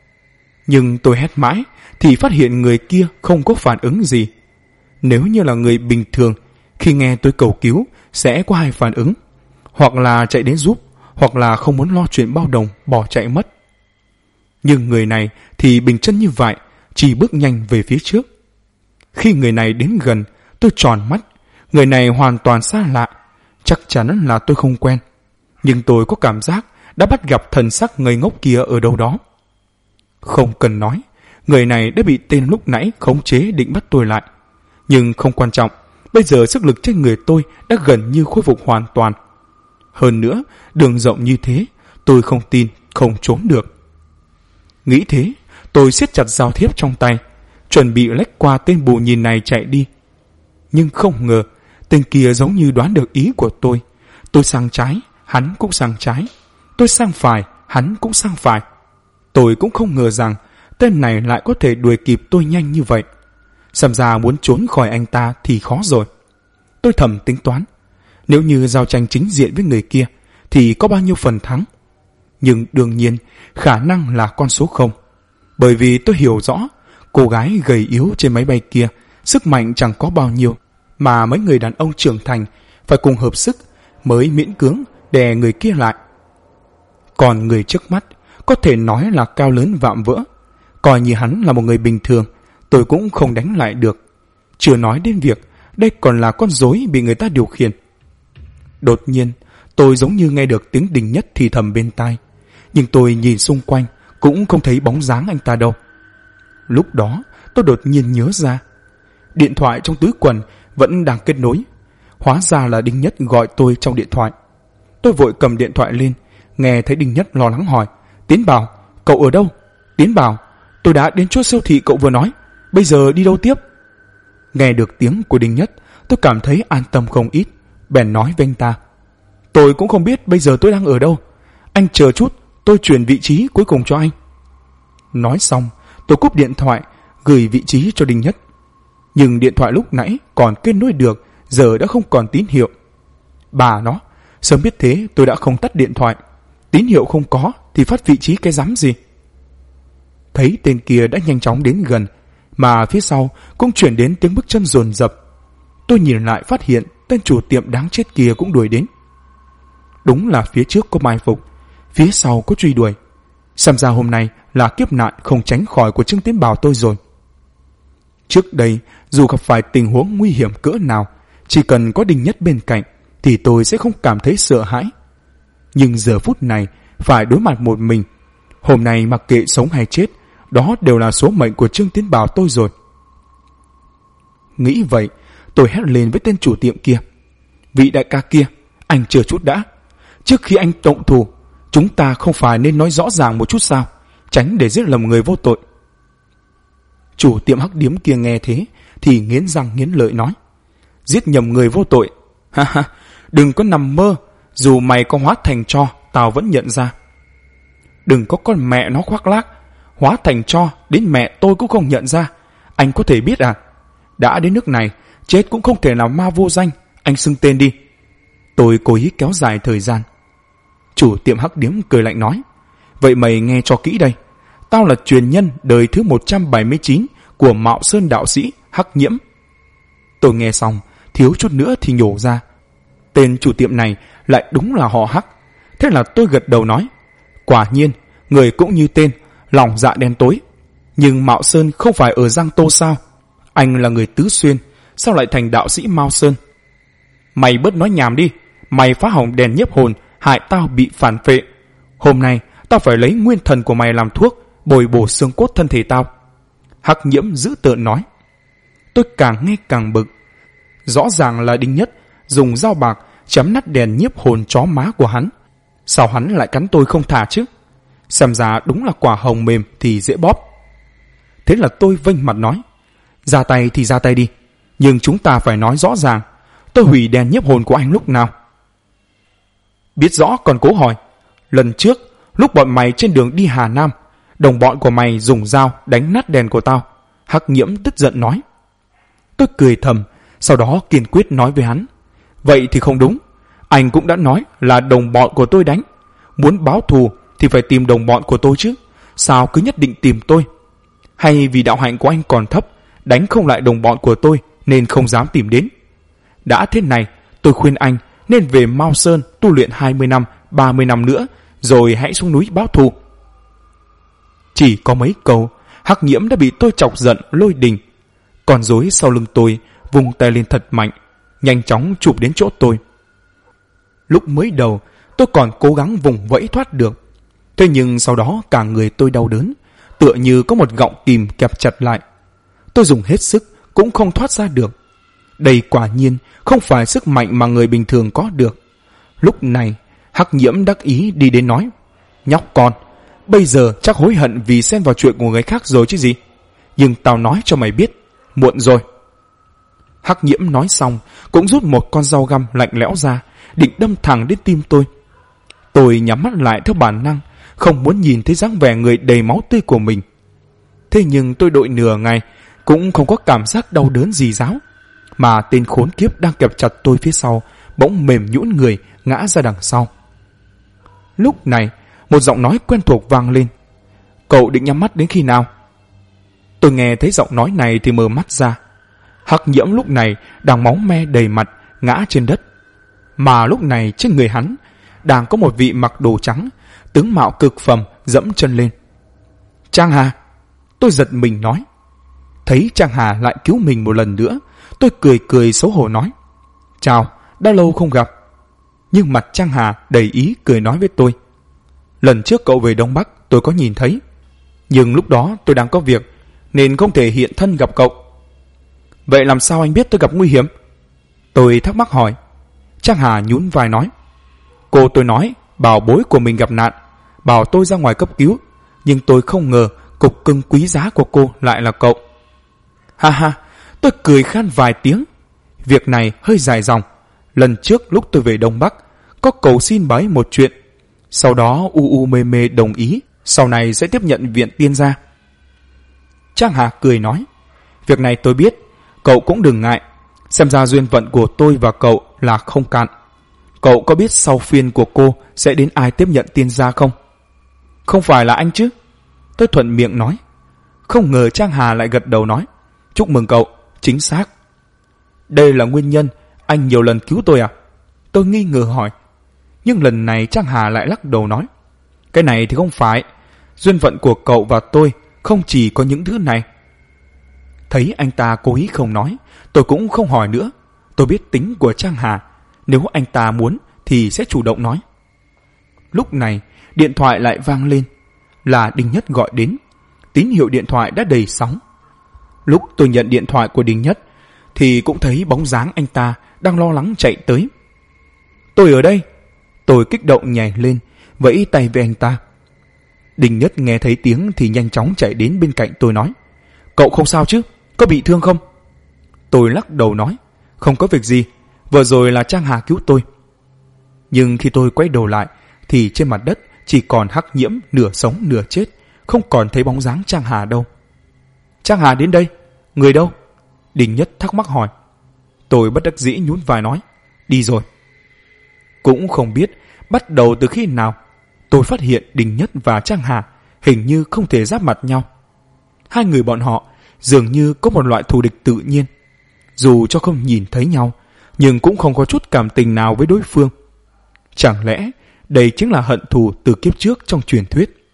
Nhưng tôi hét mãi thì phát hiện người kia không có phản ứng gì. Nếu như là người bình thường, khi nghe tôi cầu cứu sẽ có hai phản ứng: hoặc là chạy đến giúp, hoặc là không muốn lo chuyện bao đồng bỏ chạy mất. Nhưng người này thì bình chân như vậy, chỉ bước nhanh về phía trước. Khi người này đến gần, tôi tròn mắt. Người này hoàn toàn xa lạ, chắc chắn là tôi không quen. Nhưng tôi có cảm giác đã bắt gặp thần sắc ngây ngốc kia ở đâu đó. Không cần nói, người này đã bị tên lúc nãy khống chế định bắt tôi lại. Nhưng không quan trọng, bây giờ sức lực trên người tôi đã gần như khôi phục hoàn toàn. Hơn nữa, đường rộng như thế, tôi không tin không trốn được. Nghĩ thế, tôi siết chặt dao thiếp trong tay, chuẩn bị lách qua tên bù nhìn này chạy đi. Nhưng không ngờ, tên kia giống như đoán được ý của tôi. Tôi sang trái, hắn cũng sang trái. Tôi sang phải, hắn cũng sang phải. Tôi cũng không ngờ rằng tên này lại có thể đuổi kịp tôi nhanh như vậy. Xem ra muốn trốn khỏi anh ta thì khó rồi. Tôi thầm tính toán, nếu như giao tranh chính diện với người kia thì có bao nhiêu phần thắng. Nhưng đương nhiên khả năng là con số 0. Bởi vì tôi hiểu rõ cô gái gầy yếu trên máy bay kia sức mạnh chẳng có bao nhiêu, mà mấy người đàn ông trưởng thành phải cùng hợp sức mới miễn cưỡng đè người kia lại. Còn người trước mắt có thể nói là cao lớn vạm vỡ. Coi như hắn là một người bình thường, tôi cũng không đánh lại được. Chưa nói đến việc đây còn là con rối bị người ta điều khiển. Đột nhiên, tôi giống như nghe được tiếng Đinh Nhất thì thầm bên tai. Nhưng tôi nhìn xung quanh cũng không thấy bóng dáng anh ta đâu. Lúc đó, tôi đột nhiên nhớ ra. Điện thoại trong túi quần vẫn đang kết nối. Hóa ra là Đinh Nhất gọi tôi trong điện thoại. Tôi vội cầm điện thoại lên, nghe thấy Đinh Nhất lo lắng hỏi: Tiến Bảo, cậu ở đâu? Tiến Bảo, tôi đã đến chỗ siêu thị cậu vừa nói, bây giờ đi đâu tiếp? Nghe được tiếng của Đinh Nhất, tôi cảm thấy an tâm không ít, bèn nói với anh ta: tôi cũng không biết bây giờ tôi đang ở đâu. Anh chờ chút, tôi chuyển vị trí cuối cùng cho anh. Nói xong, tôi cúp điện thoại, gửi vị trí cho Đinh Nhất. Nhưng điện thoại lúc nãy còn kết nối được, giờ đã không còn tín hiệu. Bà nó, sớm biết thế tôi đã không tắt điện thoại. Tín hiệu không có thì phát vị trí cái rắm gì. Thấy tên kia đã nhanh chóng đến gần, mà phía sau cũng chuyển đến tiếng bước chân dồn dập. Tôi nhìn lại phát hiện tên chủ tiệm đáng chết kia cũng đuổi đến. Đúng là phía trước có mai phục, phía sau có truy đuổi. Xem ra hôm nay là kiếp nạn không tránh khỏi của Trương Tiến Bảo tôi rồi. Trước đây, dù gặp phải tình huống nguy hiểm cỡ nào, chỉ cần có Đinh Nhất bên cạnh thì tôi sẽ không cảm thấy sợ hãi. Nhưng giờ phút này phải đối mặt một mình. Hôm nay mặc kệ sống hay chết, đó đều là số mệnh của Trương Tiến Bảo tôi rồi. Nghĩ vậy, tôi hét lên với tên chủ tiệm kia: vị đại ca kia, anh chờ chút đã. Trước khi anh động thủ, chúng ta không phải nên nói rõ ràng một chút sao, tránh để giết lầm người vô tội. Chủ tiệm hắc điếm kia nghe thế thì nghiến răng nghiến lợi nói: giết nhầm người vô tội? Ha ha, đừng có nằm mơ, dù mày có hóa thành tro, tao vẫn nhận ra. Đừng có con mẹ nó khoác lác, hóa thành tro đến mẹ tôi cũng không nhận ra. Anh có thể biết à? Đã đến nước này, chết cũng không thể nào ma vô danh. Anh xưng tên đi. Tôi cố ý kéo dài thời gian. Chủ tiệm hắc điếm cười lạnh nói, vậy mày nghe cho kỹ đây. Tao là truyền nhân đời thứ 179 của Mạo Sơn đạo sĩ Hắc Nhiễm. Tôi nghe xong, thiếu chút nữa thì nhổ ra. Tên chủ tiệm này lại đúng là họ Hắc. Thế là tôi gật đầu nói, quả nhiên, người cũng như tên, lòng dạ đen tối. Nhưng Mạo Sơn không phải ở Giang Tô sao? Anh là người Tứ Xuyên, sao lại thành đạo sĩ Mao Sơn? Mày bớt nói nhảm đi. Mày phá hỏng đèn nhiếp hồn, hại tao bị phản phệ. Hôm nay tao phải lấy nguyên thần của mày làm thuốc, bồi bổ xương cốt thân thể tao. Hắc Nhiễm dữ tợn nói. Tôi càng nghe càng bực. Rõ ràng là Đinh Nhất dùng dao bạc chém nát đèn nhiếp hồn chó má của hắn. Sao hắn lại cắn tôi không thả chứ? Xem ra đúng là quả hồng mềm thì dễ bóp. Thế là tôi vênh mặt nói, ra tay thì ra tay đi, nhưng chúng ta phải nói rõ ràng, tôi hủy đèn nhiếp hồn của anh lúc nào? Biết rõ còn cố hỏi. Lần trước, lúc bọn mày trên đường đi Hà Nam, đồng bọn của mày dùng dao đánh nát đèn của tao. Hắc Nhiễm tức giận nói. Tôi cười thầm, sau đó kiên quyết nói với hắn, vậy thì không đúng. Anh cũng đã nói là đồng bọn của tôi đánh. Muốn báo thù thì phải tìm đồng bọn của tôi chứ. Sao cứ nhất định tìm tôi? Hay vì đạo hạnh của anh còn thấp, đánh không lại đồng bọn của tôi nên không dám tìm đến? Đã thế này, tôi khuyên anh nên về Mao Sơn tu luyện 20 năm, 30 năm nữa, rồi hãy xuống núi báo thù. Chỉ có mấy câu, Hắc Nhiễm đã bị tôi chọc giận lôi đình. Còn rối sau lưng tôi vung tay lên thật mạnh, nhanh chóng chụp đến chỗ tôi. Lúc mới đầu, tôi còn cố gắng vùng vẫy thoát được. Thế nhưng sau đó cả người tôi đau đớn, tựa như có một gọng kìm kẹp chặt lại. Tôi dùng hết sức cũng không thoát ra được. Đây quả nhiên không phải sức mạnh mà người bình thường có được. Lúc này, Hắc Nhiễm đắc ý đi đến nói, nhóc con, bây giờ chắc hối hận vì xen vào chuyện của người khác rồi chứ gì. Nhưng tao nói cho mày biết, muộn rồi. Hắc Nhiễm nói xong, cũng rút một con dao găm lạnh lẽo ra, định đâm thẳng đến tim tôi. Tôi nhắm mắt lại theo bản năng, không muốn nhìn thấy dáng vẻ người đầy máu tươi của mình. Thế nhưng tôi đội nửa ngày, cũng không có cảm giác đau đớn gì ráo. Mà tên khốn kiếp đang kẹp chặt tôi phía sau, bỗng mềm nhũn người, ngã ra đằng sau. Lúc này, một giọng nói quen thuộc vang lên. Cậu định nhắm mắt đến khi nào? Tôi nghe thấy giọng nói này thì mở mắt ra. Hắc Nhiễm lúc này đang máu me đầy mặt, ngã trên đất. Mà lúc này trên người hắn đang có một vị mặc đồ trắng, tướng mạo cực phẩm dẫm chân lên. Trang Hà! Tôi giật mình nói. Thấy Trang Hà lại cứu mình một lần nữa, tôi cười cười xấu hổ nói, chào, đã lâu không gặp. Nhưng mặt Trang Hà đầy ý cười nói với tôi, lần trước cậu về Đông Bắc tôi có nhìn thấy, nhưng lúc đó tôi đang có việc nên không thể hiện thân gặp cậu. Vậy làm sao anh biết tôi gặp nguy hiểm? Tôi thắc mắc hỏi. Trang Hà nhún vai nói, cô tôi nói bảo bối của mình gặp nạn, bảo tôi ra ngoài cấp cứu, nhưng tôi không ngờ cục cưng quý giá của cô lại là cậu. Ha ha, tôi cười khan vài tiếng. Việc này hơi dài dòng. Lần trước lúc tôi về Đông Bắc, có cầu xin bà ấy một chuyện. Sau đó u mê mê đồng ý, sau này sẽ tiếp nhận viện tiên gia. Trang Hà cười nói, việc này tôi biết, cậu cũng đừng ngại. Xem ra duyên phận của tôi và cậu là không cạn. Cậu có biết sau phiên của cô sẽ đến ai tiếp nhận tiên gia không? Không phải là anh chứ? Tôi thuận miệng nói. Không ngờ Trang Hà lại gật đầu nói, chúc mừng cậu, chính xác. Đây là nguyên nhân anh nhiều lần cứu tôi à? Tôi nghi ngờ hỏi. Nhưng lần này Trang Hà lại lắc đầu nói, cái này thì không phải. Duyên phận của cậu và tôi không chỉ có những thứ này. Thấy anh ta cố ý không nói, tôi cũng không hỏi nữa. Tôi biết tính của Trang Hà, nếu anh ta muốn thì sẽ chủ động nói. Lúc này điện thoại lại vang lên. Là Đinh Nhất gọi đến. Tín hiệu điện thoại đã đầy sóng. Lúc tôi nhận điện thoại của Đinh Nhất thì cũng thấy bóng dáng anh ta đang lo lắng chạy tới. Tôi ở đây. Tôi kích động nhảy lên, vẫy tay với anh ta. Đinh Nhất nghe thấy tiếng thì nhanh chóng chạy đến bên cạnh tôi nói, cậu không sao chứ? Có bị thương không? Tôi lắc đầu nói, không có việc gì, vừa rồi là Trang Hà cứu tôi. Nhưng khi tôi quay đầu lại thì trên mặt đất chỉ chỉ còn Hắc Nhiễm nửa sống nửa chết, không còn thấy bóng dáng Trang Hà đâu. Trang Hà đến đây, người đâu? Đình Nhất thắc mắc hỏi. Tôi bất đắc dĩ nhún vai nói, đi rồi. Cũng không biết bắt đầu từ khi nào, tôi phát hiện Đình Nhất và Trang Hà hình như không thể giáp mặt nhau. Hai người bọn họ dường như có một loại thù địch tự nhiên. Dù cho không nhìn thấy nhau, nhưng cũng không có chút cảm tình nào với đối phương. Chẳng lẽ đây chính là hận thù từ kiếp trước trong truyền thuyết?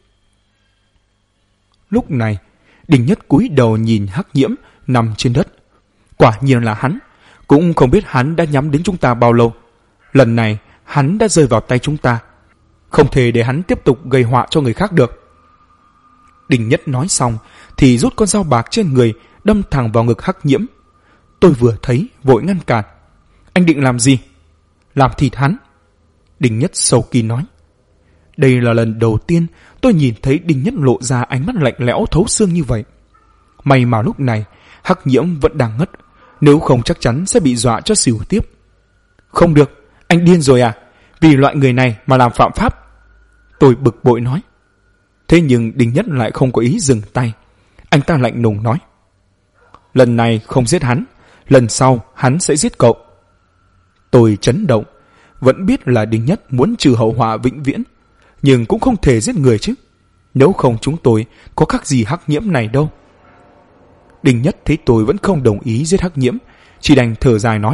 Lúc này, Đình Nhất cúi đầu nhìn Hắc Nhiễm nằm trên đất. Quả nhiên là hắn. Cũng không biết hắn đã nhắm đến chúng ta bao lâu. Lần này hắn đã rơi vào tay chúng ta. Không thể để hắn tiếp tục gây họa cho người khác được. Đình Nhất nói xong thì rút con dao bạc trên người đâm thẳng vào ngực Hắc Nhiễm. Tôi vừa thấy vội ngăn cản. Anh định làm gì? Làm thịt hắn. Đình Nhất sâu kín nói. Đây là lần đầu tiên tôi nhìn thấy Đình Nhất lộ ra ánh mắt lạnh lẽo thấu xương như vậy. May mà lúc này Hắc Nhiễm vẫn đang ngất, nếu không chắc chắn sẽ bị dọa cho xỉu tiếp. Không được, anh điên rồi à? Vì loại người này mà làm phạm pháp? Tôi bực bội nói. Thế nhưng Đình Nhất lại không có ý dừng tay. Anh ta lạnh lùng nói. Lần này không giết hắn, lần sau hắn sẽ giết cậu. Tôi chấn động. Vẫn biết là Đình Nhất muốn trừ hậu họa vĩnh viễn, nhưng cũng không thể giết người chứ. Nếu không chúng tôi có khác gì Hắc Nhiễm này đâu. Đình Nhất thấy tôi vẫn không đồng ý giết Hắc Nhiễm, chỉ đành thở dài nói.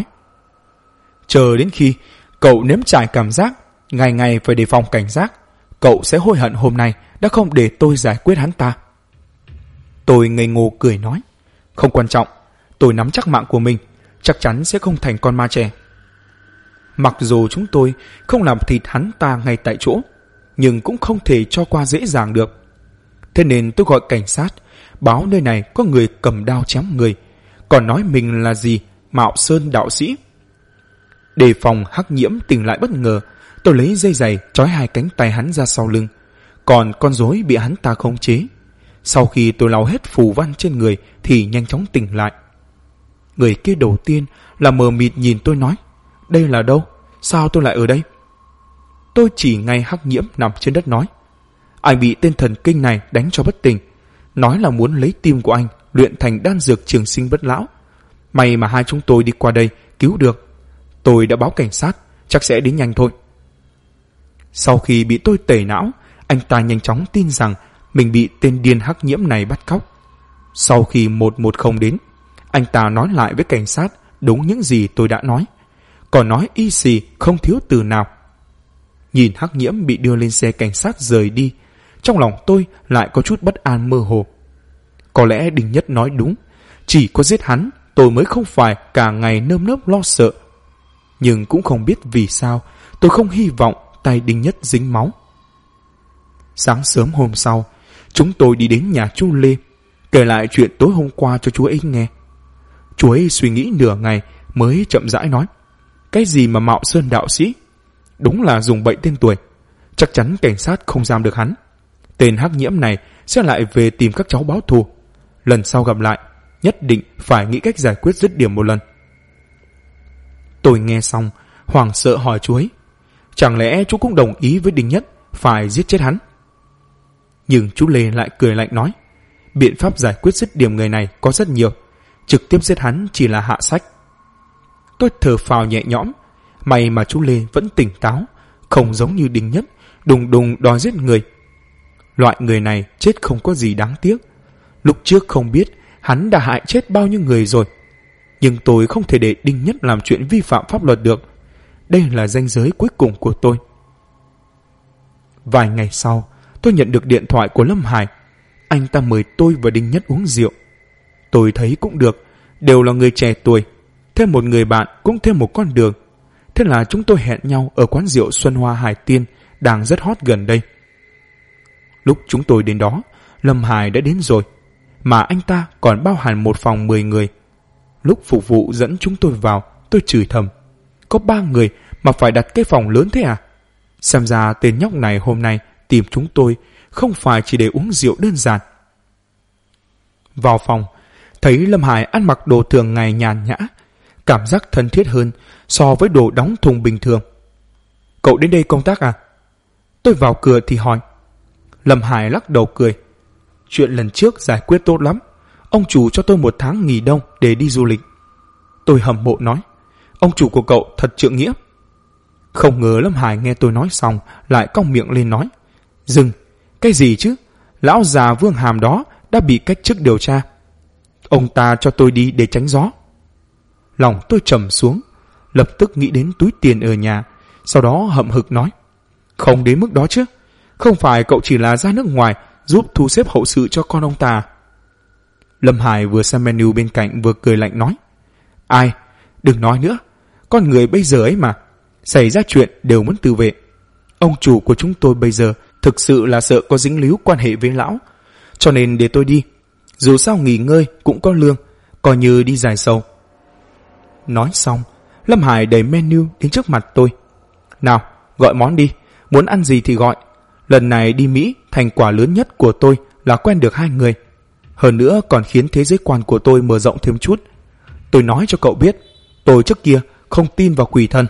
Chờ đến khi cậu nếm trải cảm giác ngày ngày phải đề phòng cảnh giác, cậu sẽ hối hận hôm nay đã không để tôi giải quyết hắn ta. Tôi ngây ngô cười nói. Không quan trọng, tôi nắm chắc mạng của mình, chắc chắn sẽ không thành con ma trẻ. Mặc dù chúng tôi không làm thịt hắn ta ngay tại chỗ, nhưng cũng không thể cho qua dễ dàng được. Thế nên tôi gọi cảnh sát, báo nơi này có người cầm đao chém người, còn nói mình là gì Mạo Sơn đạo sĩ. Đề phòng Hắc Nhiễm tỉnh lại bất ngờ, tôi lấy dây giày trói hai cánh tay hắn ra sau lưng, còn con rối bị hắn ta khống chế. Sau khi tôi lau hết phù văn trên người thì nhanh chóng tỉnh lại. Người kia đầu tiên là mờ mịt nhìn tôi nói. Đây là đâu? Sao tôi lại ở đây? Tôi chỉ ngay Hắc Nhiễm nằm trên đất nói. Anh bị tên thần kinh này đánh cho bất tỉnh, nói là muốn lấy tim của anh luyện thành đan dược trường sinh bất lão. May mà hai chúng tôi đi qua đây cứu được. Tôi đã báo cảnh sát, chắc sẽ đến nhanh thôi. Sau khi bị tôi tẩy não, anh ta nhanh chóng tin rằng mình bị tên điên Hắc Nhiễm này bắt cóc. Sau khi 110 đến, anh ta nói lại với cảnh sát đúng những gì tôi đã nói, còn nói y xì không thiếu từ nào. Nhìn Hắc Nhiễm bị đưa lên xe cảnh sát rời đi, trong lòng tôi lại có chút bất an mơ hồ. Có lẽ Đình Nhất nói đúng, chỉ có giết hắn tôi mới không phải cả ngày nơm nớp lo sợ. Nhưng cũng không biết vì sao tôi không hy vọng tay Đình Nhất dính máu. Sáng sớm hôm sau, chúng tôi đi đến nhà chú Lê, kể lại chuyện tối hôm qua cho chú ấy nghe. Chú ấy suy nghĩ nửa ngày mới chậm rãi nói. Cái gì mà Mạo Sơn đạo sĩ? Đúng là dùng bậy tên tuổi. Chắc chắn cảnh sát không giam được hắn. Tên Hắc Nhiễm này sẽ lại về tìm các cháu báo thù. Lần sau gặp lại, nhất định phải nghĩ cách giải quyết dứt điểm một lần. Tôi nghe xong, hoảng sợ hỏi chú ấy. Chẳng lẽ chú cũng đồng ý với Đình Nhất phải giết chết hắn? Nhưng chú Lê lại cười lạnh nói. Biện pháp giải quyết dứt điểm người này có rất nhiều, trực tiếp giết hắn chỉ là hạ sách. Tôi thở phào nhẹ nhõm. May mà chú Lê vẫn tỉnh táo, không giống như Đình Nhất đùng đùng đòi giết người. Loại người này chết không có gì đáng tiếc. Lúc trước không biết hắn đã hại chết bao nhiêu người rồi, nhưng tôi không thể để Đình Nhất làm chuyện vi phạm pháp luật được. Đây là ranh giới cuối cùng của tôi. Vài ngày sau, tôi nhận được điện thoại của Lâm Hải. Anh ta mời tôi và Đình Nhất uống rượu. Tôi thấy cũng được, đều là người trẻ tuổi, thêm một người bạn cũng thêm một con đường. Thế là chúng tôi hẹn nhau ở quán rượu Xuân Hoa Hải Tiên, đang rất hot gần đây. Lúc chúng tôi đến đó, Lâm Hải đã đến rồi, mà anh ta còn bao hẳn một phòng 10 người. Lúc phục vụ dẫn chúng tôi vào, tôi chửi thầm. Có 3 người mà phải đặt cái phòng lớn thế à? Xem ra tên nhóc này hôm nay tìm chúng tôi không phải chỉ để uống rượu đơn giản. Vào phòng, thấy Lâm Hải ăn mặc đồ thường ngày nhàn nhã, cảm giác thân thiết hơn so với đồ đóng thùng bình thường. Cậu đến đây công tác à? Tôi vào cửa thì hỏi. Lâm Hải lắc đầu cười. Chuyện lần trước giải quyết tốt lắm. Ông chủ cho tôi 1 tháng nghỉ đông để đi du lịch. Tôi hầm bộ nói. Ông chủ của cậu thật trượng nghĩa. Không ngờ Lâm Hải nghe tôi nói xong lại cong miệng lên nói. Dừng, cái gì chứ? Lão già Vương Hàm đó đã bị cách chức điều tra. Ông ta cho tôi đi để tránh gió. Lòng tôi trầm xuống, lập tức nghĩ đến túi tiền ở nhà, sau đó hậm hực nói. Không đến mức đó chứ. Không phải cậu chỉ là ra nước ngoài giúp thu xếp hậu sự cho con ông ta. Lâm Hải vừa xem menu bên cạnh vừa cười lạnh nói. Ai? Đừng nói nữa. Con người bây giờ ấy mà, xảy ra chuyện đều muốn tự vệ. Ông chủ của chúng tôi bây giờ thực sự là sợ có dính líu quan hệ với lão, cho nên để tôi đi. Dù sao nghỉ ngơi cũng có lương, coi như đi dài sâu. Nói xong, Lâm Hải đẩy menu đến trước mặt tôi. Nào, gọi món đi, muốn ăn gì thì gọi. Lần này đi Mỹ, thành quả lớn nhất của tôi là quen được 2 người. Hơn nữa còn khiến thế giới quan của tôi mở rộng thêm chút. Tôi nói cho cậu biết, tôi trước kia không tin vào quỷ thần.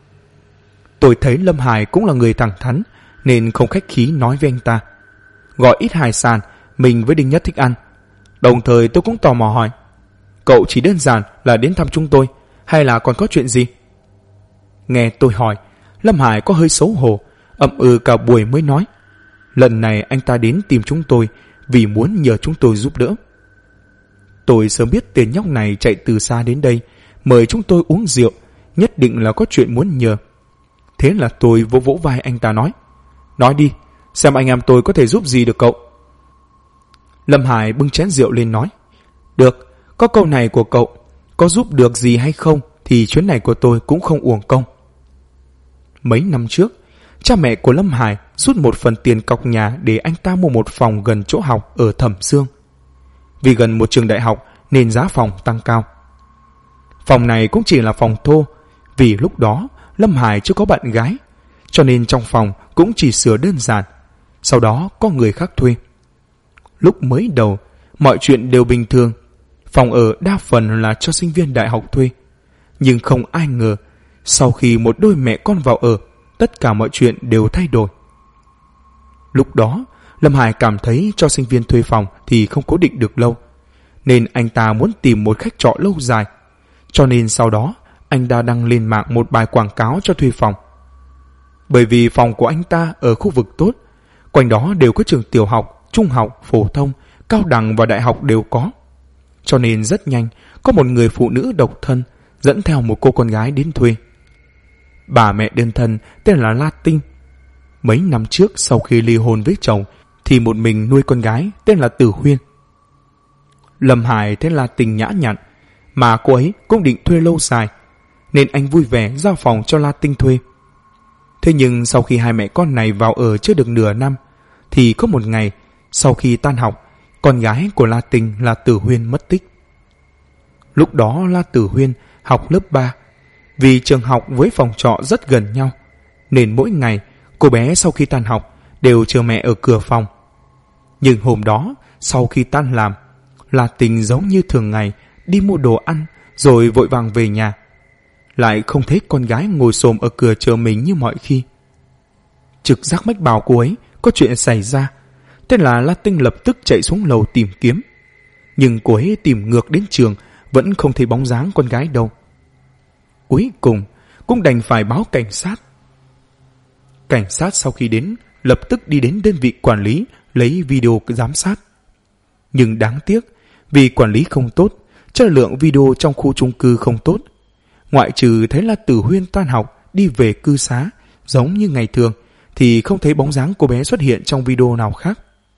Tôi thấy Lâm Hải cũng là người thẳng thắn, nên không khách khí nói với anh ta. Gọi ít hải sản, mình với Đinh Nhất thích ăn. Đồng thời tôi cũng tò mò hỏi. Cậu chỉ đơn giản là đến thăm chúng tôi, hay là còn có chuyện gì? Nghe tôi hỏi, Lâm Hải có hơi xấu hổ, ậm ừ cả buổi mới nói. Lần này anh ta đến tìm chúng tôi vì muốn nhờ chúng tôi giúp đỡ. Tôi sớm biết tên nhóc này chạy từ xa đến đây mời chúng tôi uống rượu, nhất định là có chuyện muốn nhờ. Thế là tôi vỗ vỗ vai anh ta nói. Nói đi, xem anh em tôi có thể giúp gì được cậu. Lâm Hải bưng chén rượu lên nói. Được, có câu này của cậu, có giúp được gì hay không thì chuyến này của tôi cũng không uổng công. Mấy năm trước, cha mẹ của Lâm Hải rút một phần tiền cọc nhà để anh ta mua một phòng gần chỗ học ở Thẩm Xương. Vì gần một trường đại học nên giá phòng tăng cao. Phòng này cũng chỉ là phòng thô, vì lúc đó Lâm Hải chưa có bạn gái, cho nên trong phòng cũng chỉ sửa đơn giản, sau đó có người khác thuê. Lúc mới đầu, mọi chuyện đều bình thường, phòng ở đa phần là cho sinh viên đại học thuê. Nhưng không ai ngờ, sau khi một đôi mẹ con vào ở, tất cả mọi chuyện đều thay đổi. Lúc đó, Lâm Hải cảm thấy cho sinh viên thuê phòng thì không cố định được lâu, nên anh ta muốn tìm một khách trọ lâu dài. Cho nên sau đó, anh ta đăng lên mạng một bài quảng cáo cho thuê phòng. Bởi vì phòng của anh ta ở khu vực tốt, quanh đó đều có trường tiểu học, trung học, phổ thông, cao đẳng và đại học đều có. Cho nên rất nhanh, có một người phụ nữ độc thân dẫn theo một cô con gái đến thuê. Bà mẹ đơn thân tên là La Tinh. Mấy năm trước sau khi ly hôn với chồng thì một mình nuôi con gái tên là Tử Huyên. Lâm Hải thấy La Tinh nhã nhặn, mà cô ấy cũng định thuê lâu dài, nên anh vui vẻ giao phòng cho La Tinh thuê. Thế nhưng sau khi hai mẹ con này vào ở chưa được nửa năm, thì có một ngày sau khi tan học, con gái của La Tinh là Tử Huyên mất tích. Lúc đó La Tử Huyên học lớp 3. Vì trường học với phòng trọ rất gần nhau, nên mỗi ngày cô bé sau khi tan học đều chờ mẹ ở cửa phòng. Nhưng hôm đó, sau khi tan làm, La Tinh giống như thường ngày đi mua đồ ăn rồi vội vàng về nhà. Lại không thấy con gái ngồi xổm ở cửa chờ mình như mọi khi. Trực giác mách bảo cô ấy có chuyện xảy ra, thế là La Tinh lập tức chạy xuống lầu tìm kiếm. Nhưng cô ấy tìm ngược đến trường vẫn không thấy bóng dáng con gái đâu. Cuối cùng cũng đành phải báo cảnh sát. Cảnh sát sau khi đến lập tức đi đến đơn vị quản lý lấy video giám sát. Nhưng đáng tiếc, vì quản lý không tốt, chất lượng video trong khu chung cư không tốt. Ngoại trừ thấy là Tử Huyên tan học đi về cư xá giống như ngày thường, thì không thấy bóng dáng cô bé xuất hiện trong video nào khác.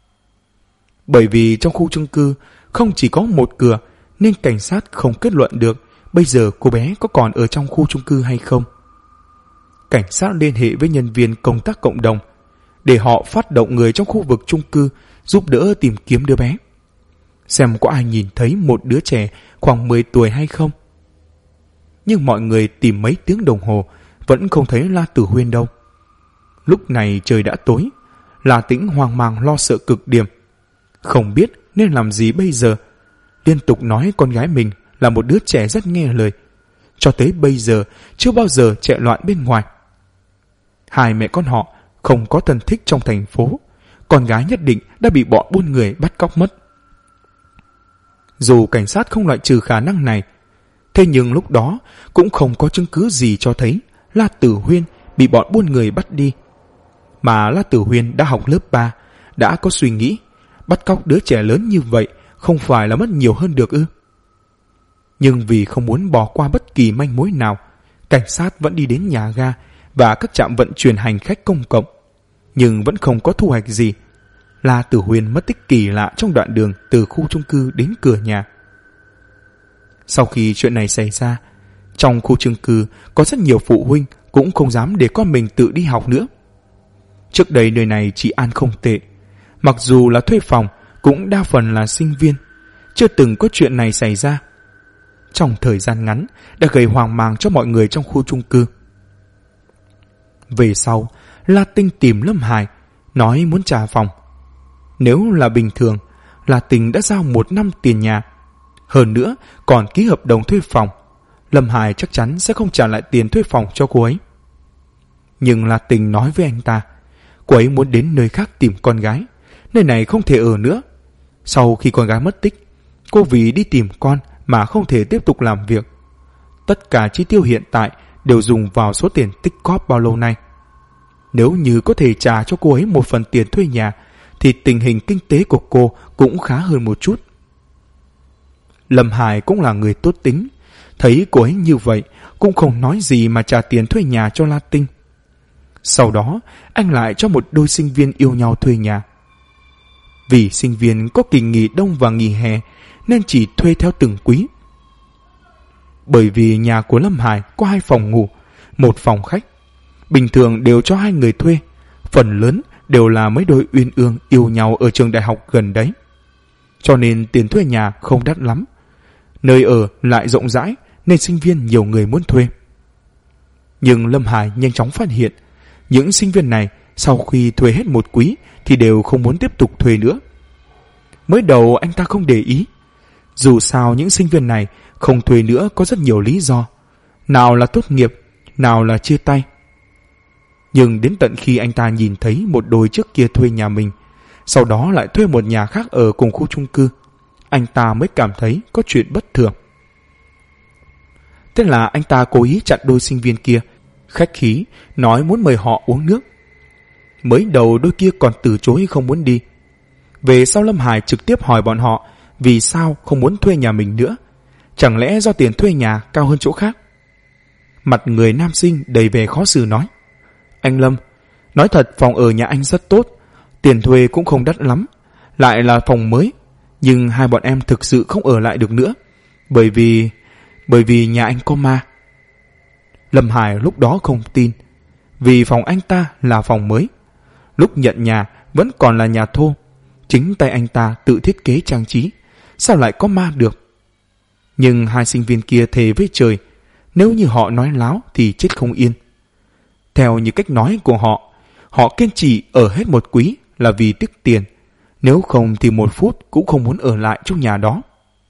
Bởi vì trong khu chung cư không chỉ có một cửa, nên cảnh sát không kết luận được bây giờ cô bé có còn ở trong khu chung cư hay không. Cảnh sát liên hệ với nhân viên công tác cộng đồng để họ phát động người trong khu vực chung cư giúp đỡ tìm kiếm đứa bé, xem có ai nhìn thấy một đứa trẻ khoảng 10 tuổi hay không. Nhưng mọi người tìm mấy tiếng đồng hồ vẫn không thấy La Tử Huyên đâu. Lúc này trời đã tối, La Tĩnh hoang mang lo sợ cực điểm, không biết nên làm gì bây giờ. Liên tục nói con gái mình là một đứa trẻ rất nghe lời, cho tới bây giờ chưa bao giờ chạy loạn bên ngoài. Hai mẹ con họ không có thân thích trong thành phố, con gái nhất định đã bị bọn buôn người bắt cóc mất. Dù cảnh sát không loại trừ khả năng này, thế nhưng lúc đó cũng không có chứng cứ gì cho thấy La Tử Huyên bị bọn buôn người bắt đi. Mà La Tử Huyên đã học lớp 3, đã có suy nghĩ bắt cóc đứa trẻ lớn như vậy không phải là mất nhiều hơn được ư? Nhưng vì không muốn bỏ qua bất kỳ manh mối nào, cảnh sát vẫn đi đến nhà ga và các trạm vận chuyển hành khách công cộng, nhưng vẫn không có thu hoạch gì. La Tử Huyên mất tích kỳ lạ trong đoạn đường từ khu chung cư đến cửa nhà. Sau khi chuyện này xảy ra, trong khu chung cư có rất nhiều phụ huynh cũng không dám để con mình tự đi học nữa. Trước đây nơi này trị an không tệ, mặc dù là thuê phòng cũng đa phần là sinh viên, chưa từng có chuyện này xảy ra. Trong thời gian ngắn đã gây hoang mang cho mọi người trong khu chung cư. Về sau, La Tinh tìm Lâm Hải, nói muốn trả phòng. Nếu là bình thường, La Tinh đã giao 1 năm tiền nhà. Hơn nữa, còn ký hợp đồng thuê phòng. Lâm Hải chắc chắn sẽ không trả lại tiền thuê phòng cho cô ấy. Nhưng La Tinh nói với anh ta, cô ấy muốn đến nơi khác tìm con gái. Nơi này không thể ở nữa. Sau khi con gái mất tích, cô vì đi tìm con mà không thể tiếp tục làm việc. Tất cả chi tiêu hiện tại đều dùng vào số tiền tích cóp bao lâu nay. Nếu như có thể trả cho cô ấy một phần tiền thuê nhà, thì tình hình kinh tế của cô cũng khá hơn một chút. Lâm Hải cũng là người tốt tính, thấy cô ấy như vậy cũng không nói gì mà trả tiền thuê nhà cho La Tinh. Sau đó anh lại cho một đôi sinh viên yêu nhau thuê nhà. Vì sinh viên có kỳ nghỉ đông và nghỉ hè nên chỉ thuê theo từng quý. Bởi vì nhà của Lâm Hải có 2 phòng ngủ, 1 phòng khách, bình thường đều cho 2 người thuê, phần lớn đều là mấy đôi uyên ương yêu nhau ở trường đại học gần đấy. Cho nên tiền thuê nhà không đắt lắm. Nơi ở lại rộng rãi nên sinh viên nhiều người muốn thuê. Nhưng Lâm Hải nhanh chóng phát hiện, những sinh viên này sau khi thuê hết 1 quý thì đều không muốn tiếp tục thuê nữa. Mới đầu anh ta không để ý. Dù sao những sinh viên này không thuê nữa có rất nhiều lý do. Nào là tốt nghiệp, nào là chia tay. Nhưng đến tận khi anh ta nhìn thấy một đôi trước kia thuê nhà mình, sau đó lại thuê một nhà khác ở cùng khu chung cư, anh ta mới cảm thấy có chuyện bất thường. Thế là anh ta cố ý chặn đôi sinh viên kia, khách khí nói muốn mời họ uống nước. Mới đầu đôi kia còn từ chối không muốn đi. Về sau Lâm Hải trực tiếp hỏi bọn họ vì sao không muốn thuê nhà mình nữa. Chẳng lẽ do tiền thuê nhà cao hơn chỗ khác? Mặt người nam sinh đầy vẻ khó xử nói, anh Lâm, nói thật phòng ở nhà anh rất tốt, tiền thuê cũng không đắt lắm, lại là phòng mới, nhưng hai bọn em thực sự không ở lại được nữa, bởi vì nhà anh có ma. Lâm Hải lúc đó không tin, vì phòng anh ta là phòng mới, lúc nhận nhà vẫn còn là nhà thô, chính tay anh ta tự thiết kế trang trí, sao lại có ma được? Nhưng 2 sinh viên kia thề với trời, nếu như họ nói láo thì chết không yên. Theo như cách nói của họ kiên trì ở hết 1 quý là vì tiếc tiền, nếu không thì 1 phút cũng không muốn ở lại trong nhà đó.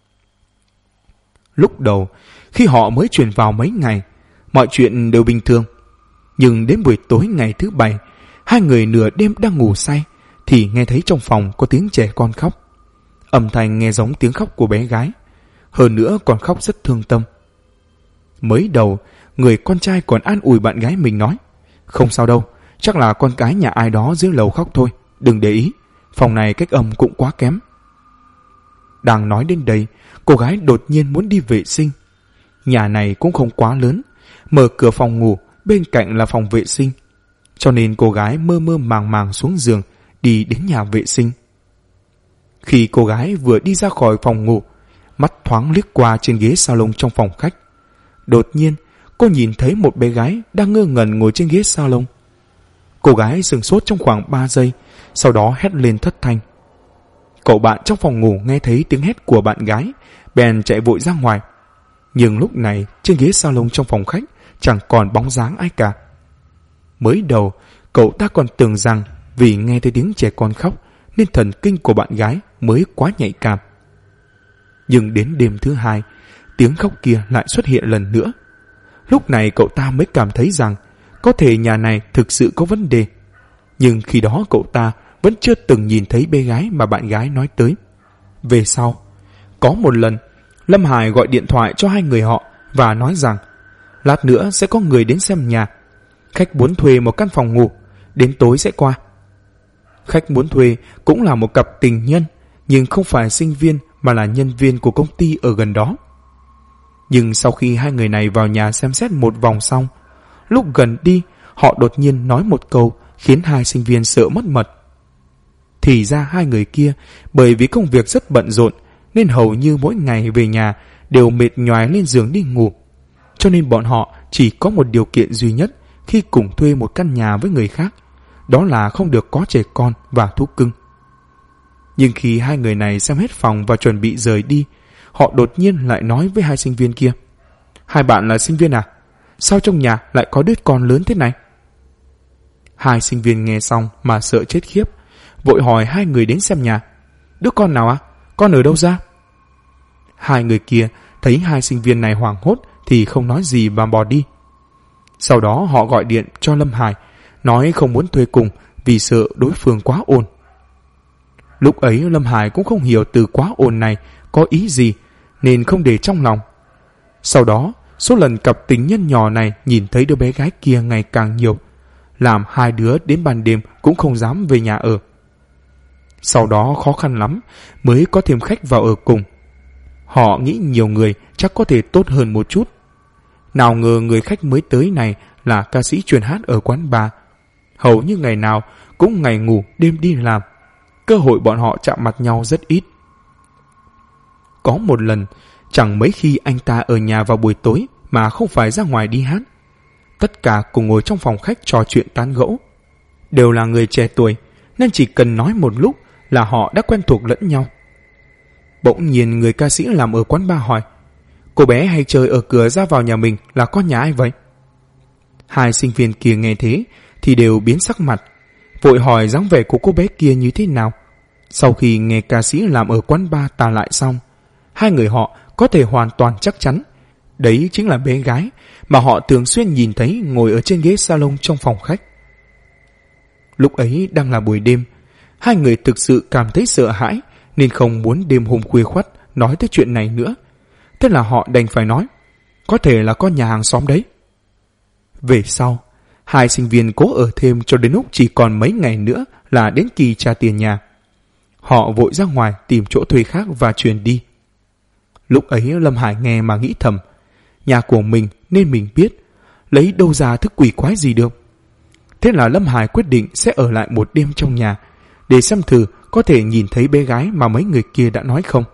Lúc đầu, khi họ mới chuyển vào mấy ngày, mọi chuyện đều bình thường. Nhưng đến buổi tối ngày thứ 7, 2 người nửa đêm đang ngủ say, thì nghe thấy trong phòng có tiếng trẻ con khóc. Âm thanh nghe giống tiếng khóc của bé gái, hơn nữa còn khóc rất thương tâm. Mới đầu, người con trai còn an ủi bạn gái mình nói, không sao đâu, chắc là con cái nhà ai đó dưới lầu khóc thôi, đừng để ý, phòng này cách âm cũng quá kém. Đang nói đến đây, cô gái đột nhiên muốn đi vệ sinh. Nhà này cũng không quá lớn, mở cửa phòng ngủ, bên cạnh là phòng vệ sinh. Cho nên cô gái mơ mơ màng màng xuống giường, đi đến nhà vệ sinh. Khi cô gái vừa đi ra khỏi phòng ngủ, mắt thoáng liếc qua trên ghế salon trong phòng khách. Đột nhiên, cô nhìn thấy một bé gái đang ngơ ngẩn ngồi trên ghế salon. Cô gái sửng sốt trong khoảng 3 giây, sau đó hét lên thất thanh. Cậu bạn trong phòng ngủ nghe thấy tiếng hét của bạn gái, bèn chạy vội ra ngoài. Nhưng lúc này, trên ghế salon trong phòng khách chẳng còn bóng dáng ai cả. Mới đầu, cậu ta còn tưởng rằng vì nghe thấy tiếng trẻ con khóc nên thần kinh của bạn gái mới quá nhạy cảm. Nhưng đến đêm thứ 2, tiếng khóc kia lại xuất hiện lần nữa. Lúc này cậu ta mới cảm thấy rằng có thể nhà này thực sự có vấn đề. Nhưng khi đó cậu ta vẫn chưa từng nhìn thấy bé gái mà bạn gái nói tới. Về sau, có một lần, Lâm Hải gọi điện thoại cho hai người họ và nói rằng lát nữa sẽ có người đến xem nhà. Khách muốn thuê một căn phòng ngủ, đến tối sẽ qua. Khách muốn thuê cũng là một cặp tình nhân, nhưng không phải sinh viên mà là nhân viên của công ty ở gần đó. Nhưng sau khi hai người này vào nhà xem xét một vòng xong, lúc gần đi, họ đột nhiên nói một câu khiến hai sinh viên sợ mất mật. Thì ra hai người kia bởi vì công việc rất bận rộn nên hầu như mỗi ngày về nhà đều mệt nhoài lên giường đi ngủ. Cho nên bọn họ chỉ có một điều kiện duy nhất khi cùng thuê một căn nhà với người khác, đó là không được có trẻ con và thú cưng. Nhưng khi hai người này xem hết phòng và chuẩn bị rời đi, họ đột nhiên lại nói với hai sinh viên kia: hai bạn là sinh viên à? Sao trong nhà lại có đứa con lớn thế này? Hai sinh viên nghe xong mà sợ chết khiếp, vội hỏi hai người đến xem nhà: đứa con nào à? Con ở đâu ra? Hai người kia thấy hai sinh viên này hoảng hốt thì không nói gì và bỏ đi. Sau đó họ gọi điện cho Lâm Hải, nói không muốn thuê cùng vì sợ đối phương quá ồn. Lúc ấy Lâm Hải cũng không hiểu từ quá ồn này có ý gì nên không để trong lòng. Sau đó, số lần cặp tình nhân nhỏ này nhìn thấy đứa bé gái kia ngày càng nhiều, làm hai đứa đến ban đêm cũng không dám về nhà ở. Sau đó khó khăn lắm mới có thêm khách vào ở cùng. Họ nghĩ nhiều người chắc có thể tốt hơn một chút. Nào ngờ người khách mới tới này là ca sĩ truyền hát ở quán bar. Hầu như ngày nào cũng ngày ngủ đêm đi làm. Cơ hội bọn họ chạm mặt nhau rất ít. Có một lần, chẳng mấy khi anh ta ở nhà vào buổi tối mà không phải ra ngoài đi hát. Tất cả cùng ngồi trong phòng khách trò chuyện tán gẫu. Đều là người trẻ tuổi nên chỉ cần nói một lúc là họ đã quen thuộc lẫn nhau. Bỗng nhiên người ca sĩ làm ở quán bar hỏi: cô bé hay chơi ở cửa ra vào nhà mình là con nhà ai vậy? Hai sinh viên kia nghe thế thì đều biến sắc mặt, vội hỏi dáng vẻ của cô bé kia như thế nào. Sau khi nghe ca sĩ làm ở quán bar tả lại xong, hai người họ có thể hoàn toàn chắc chắn đấy chính là bé gái mà họ thường xuyên nhìn thấy ngồi ở trên ghế salon trong phòng khách. Lúc ấy đang là buổi đêm, hai người thực sự cảm thấy sợ hãi nên không muốn đêm hôm khuya khoắt nói tới chuyện này nữa. Thế là họ đành phải nói: có thể là con nhà hàng xóm đấy. Về sau, hai sinh viên cố ở thêm cho đến lúc chỉ còn mấy ngày nữa là đến kỳ trả tiền nhà. Họ vội ra ngoài tìm chỗ thuê khác và chuyển đi. Lúc ấy Lâm Hải nghe mà nghĩ thầm: nhà của mình nên mình biết, lấy đâu ra thức quỷ quái gì được. Thế là Lâm Hải quyết định sẽ ở lại một đêm trong nhà để xem thử có thể nhìn thấy bé gái mà mấy người kia đã nói không.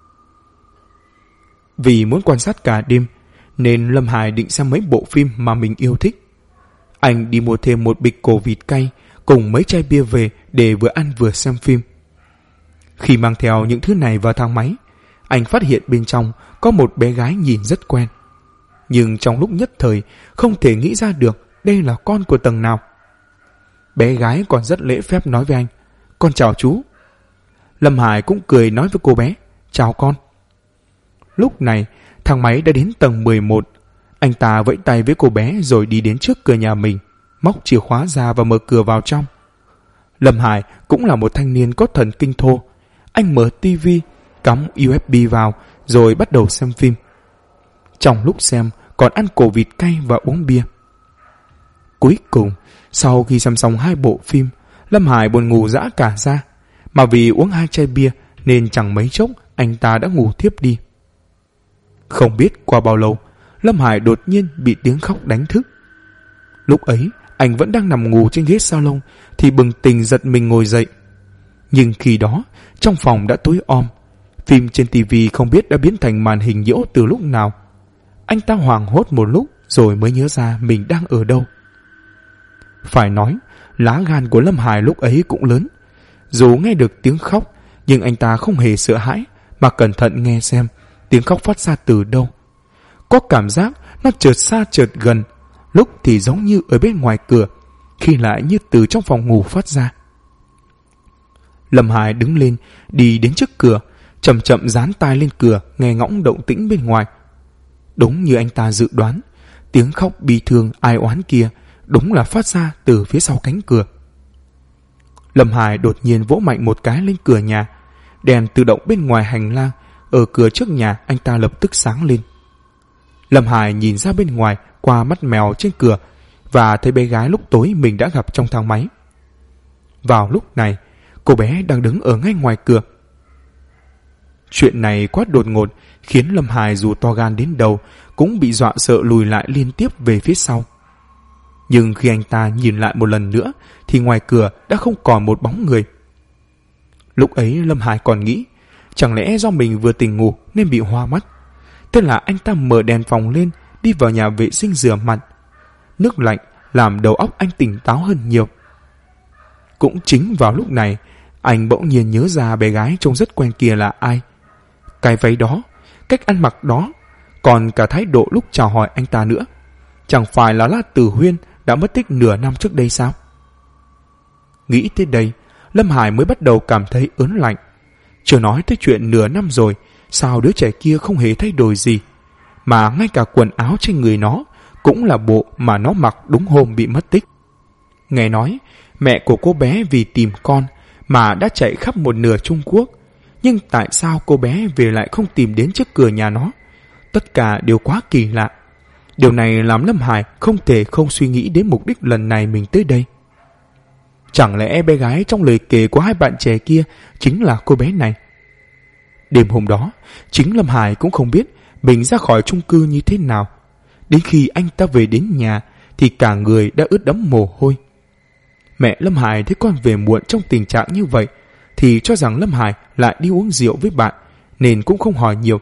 Vì muốn quan sát cả đêm nên Lâm Hải định xem mấy bộ phim mà mình yêu thích. Anh đi mua thêm một bịch cổ vịt cay cùng mấy chai bia về để vừa ăn vừa xem phim. Khi mang theo những thứ này vào thang máy, anh phát hiện bên trong có một bé gái nhìn rất quen. Nhưng trong lúc nhất thời không thể nghĩ ra được đây là con của tầng nào. Bé gái còn rất lễ phép nói với anh: con chào chú. Lâm Hải cũng cười nói với cô bé: chào con. Lúc này thang máy đã đến tầng 11. Anh ta vẫy tay với cô bé rồi đi đến trước cửa nhà mình, móc chìa khóa ra và mở cửa vào trong. Lâm Hải cũng là một thanh niên có thần kinh thô. Anh mở tivi, cắm USB vào rồi bắt đầu xem phim. Trong lúc xem còn ăn cổ vịt cay và uống bia. Cuối cùng, sau khi xem xong 2 bộ phim, Lâm Hải buồn ngủ dã cả ra. Mà vì uống 2 chai bia nên chẳng mấy chốc anh ta đã ngủ thiếp đi. Không biết qua bao lâu, Lâm Hải đột nhiên bị tiếng khóc đánh thức. Lúc ấy anh vẫn đang nằm ngủ trên ghế salon thì bừng tỉnh giật mình ngồi dậy. Nhưng khi đó trong phòng đã tối om. Phim trên tivi không biết đã biến thành màn hình nhiễu từ lúc nào. Anh ta hoảng hốt một lúc rồi mới nhớ ra mình đang ở đâu. Phải nói, lá gan của Lâm Hải lúc ấy cũng lớn. Dù nghe được tiếng khóc, nhưng anh ta không hề sợ hãi mà cẩn thận nghe xem tiếng khóc phát ra từ đâu. Có cảm giác nó chợt xa chợt gần, lúc thì giống như ở bên ngoài cửa, khi lại như từ trong phòng ngủ phát ra. Lâm Hải đứng lên, đi đến trước cửa, chậm chậm dán tai lên cửa nghe ngóng động tĩnh bên ngoài. Đúng như anh ta dự đoán, tiếng khóc bi thương ai oán kia đúng là phát ra từ phía sau cánh cửa. Lâm Hải đột nhiên vỗ mạnh một cái lên cửa nhà. Đèn tự động bên ngoài hành lang ở cửa trước nhà anh ta lập tức sáng lên. Lâm Hải nhìn ra bên ngoài qua mắt mèo trên cửa và thấy bé gái lúc tối mình đã gặp trong thang máy. Vào lúc này, cô bé đang đứng ở ngay ngoài cửa. Chuyện này quá đột ngột khiến Lâm Hải dù to gan đến đâu cũng bị dọa sợ lùi lại liên tiếp về phía sau. Nhưng khi anh ta nhìn lại một lần nữa thì ngoài cửa đã không còn một bóng người. Lúc ấy Lâm Hải còn nghĩ chẳng lẽ do mình vừa tỉnh ngủ nên bị hoa mắt. Thế là anh ta mở đèn phòng lên, đi vào nhà vệ sinh rửa mặt. Nước lạnh làm đầu óc anh tỉnh táo hơn nhiều. Cũng chính vào lúc này, anh bỗng nhiên nhớ ra bé gái trông rất quen kia là ai. Cái váy đó, cách ăn mặc đó, còn cả thái độ lúc chào hỏi anh ta nữa. Chẳng phải là La Tử Huyên đã mất tích nửa năm trước đây sao? Nghĩ tới đây, Lâm Hải mới bắt đầu cảm thấy ớn lạnh. Chưa nói tới chuyện nửa năm rồi, sao đứa trẻ kia không hề thay đổi gì, mà ngay cả quần áo trên người nó cũng là bộ mà nó mặc đúng hôm bị mất tích. Nghe nói mẹ của cô bé vì tìm con mà đã chạy khắp một nửa Trung Quốc, nhưng tại sao cô bé về lại không tìm đến trước cửa nhà nó? Tất cả đều quá kỳ lạ. Điều này làm Lâm Hải không thể không suy nghĩ đến mục đích lần này mình tới đây. Chẳng lẽ bé gái trong lời kể của hai bạn trẻ kia chính là cô bé này? Đêm hôm đó, chính Lâm Hải cũng không biết mình ra khỏi chung cư như thế nào. Đến khi anh ta về đến nhà thì cả người đã ướt đẫm mồ hôi. Mẹ Lâm Hải thấy con về muộn trong tình trạng như vậy thì cho rằng Lâm Hải lại đi uống rượu với bạn, nên cũng không hỏi nhiều.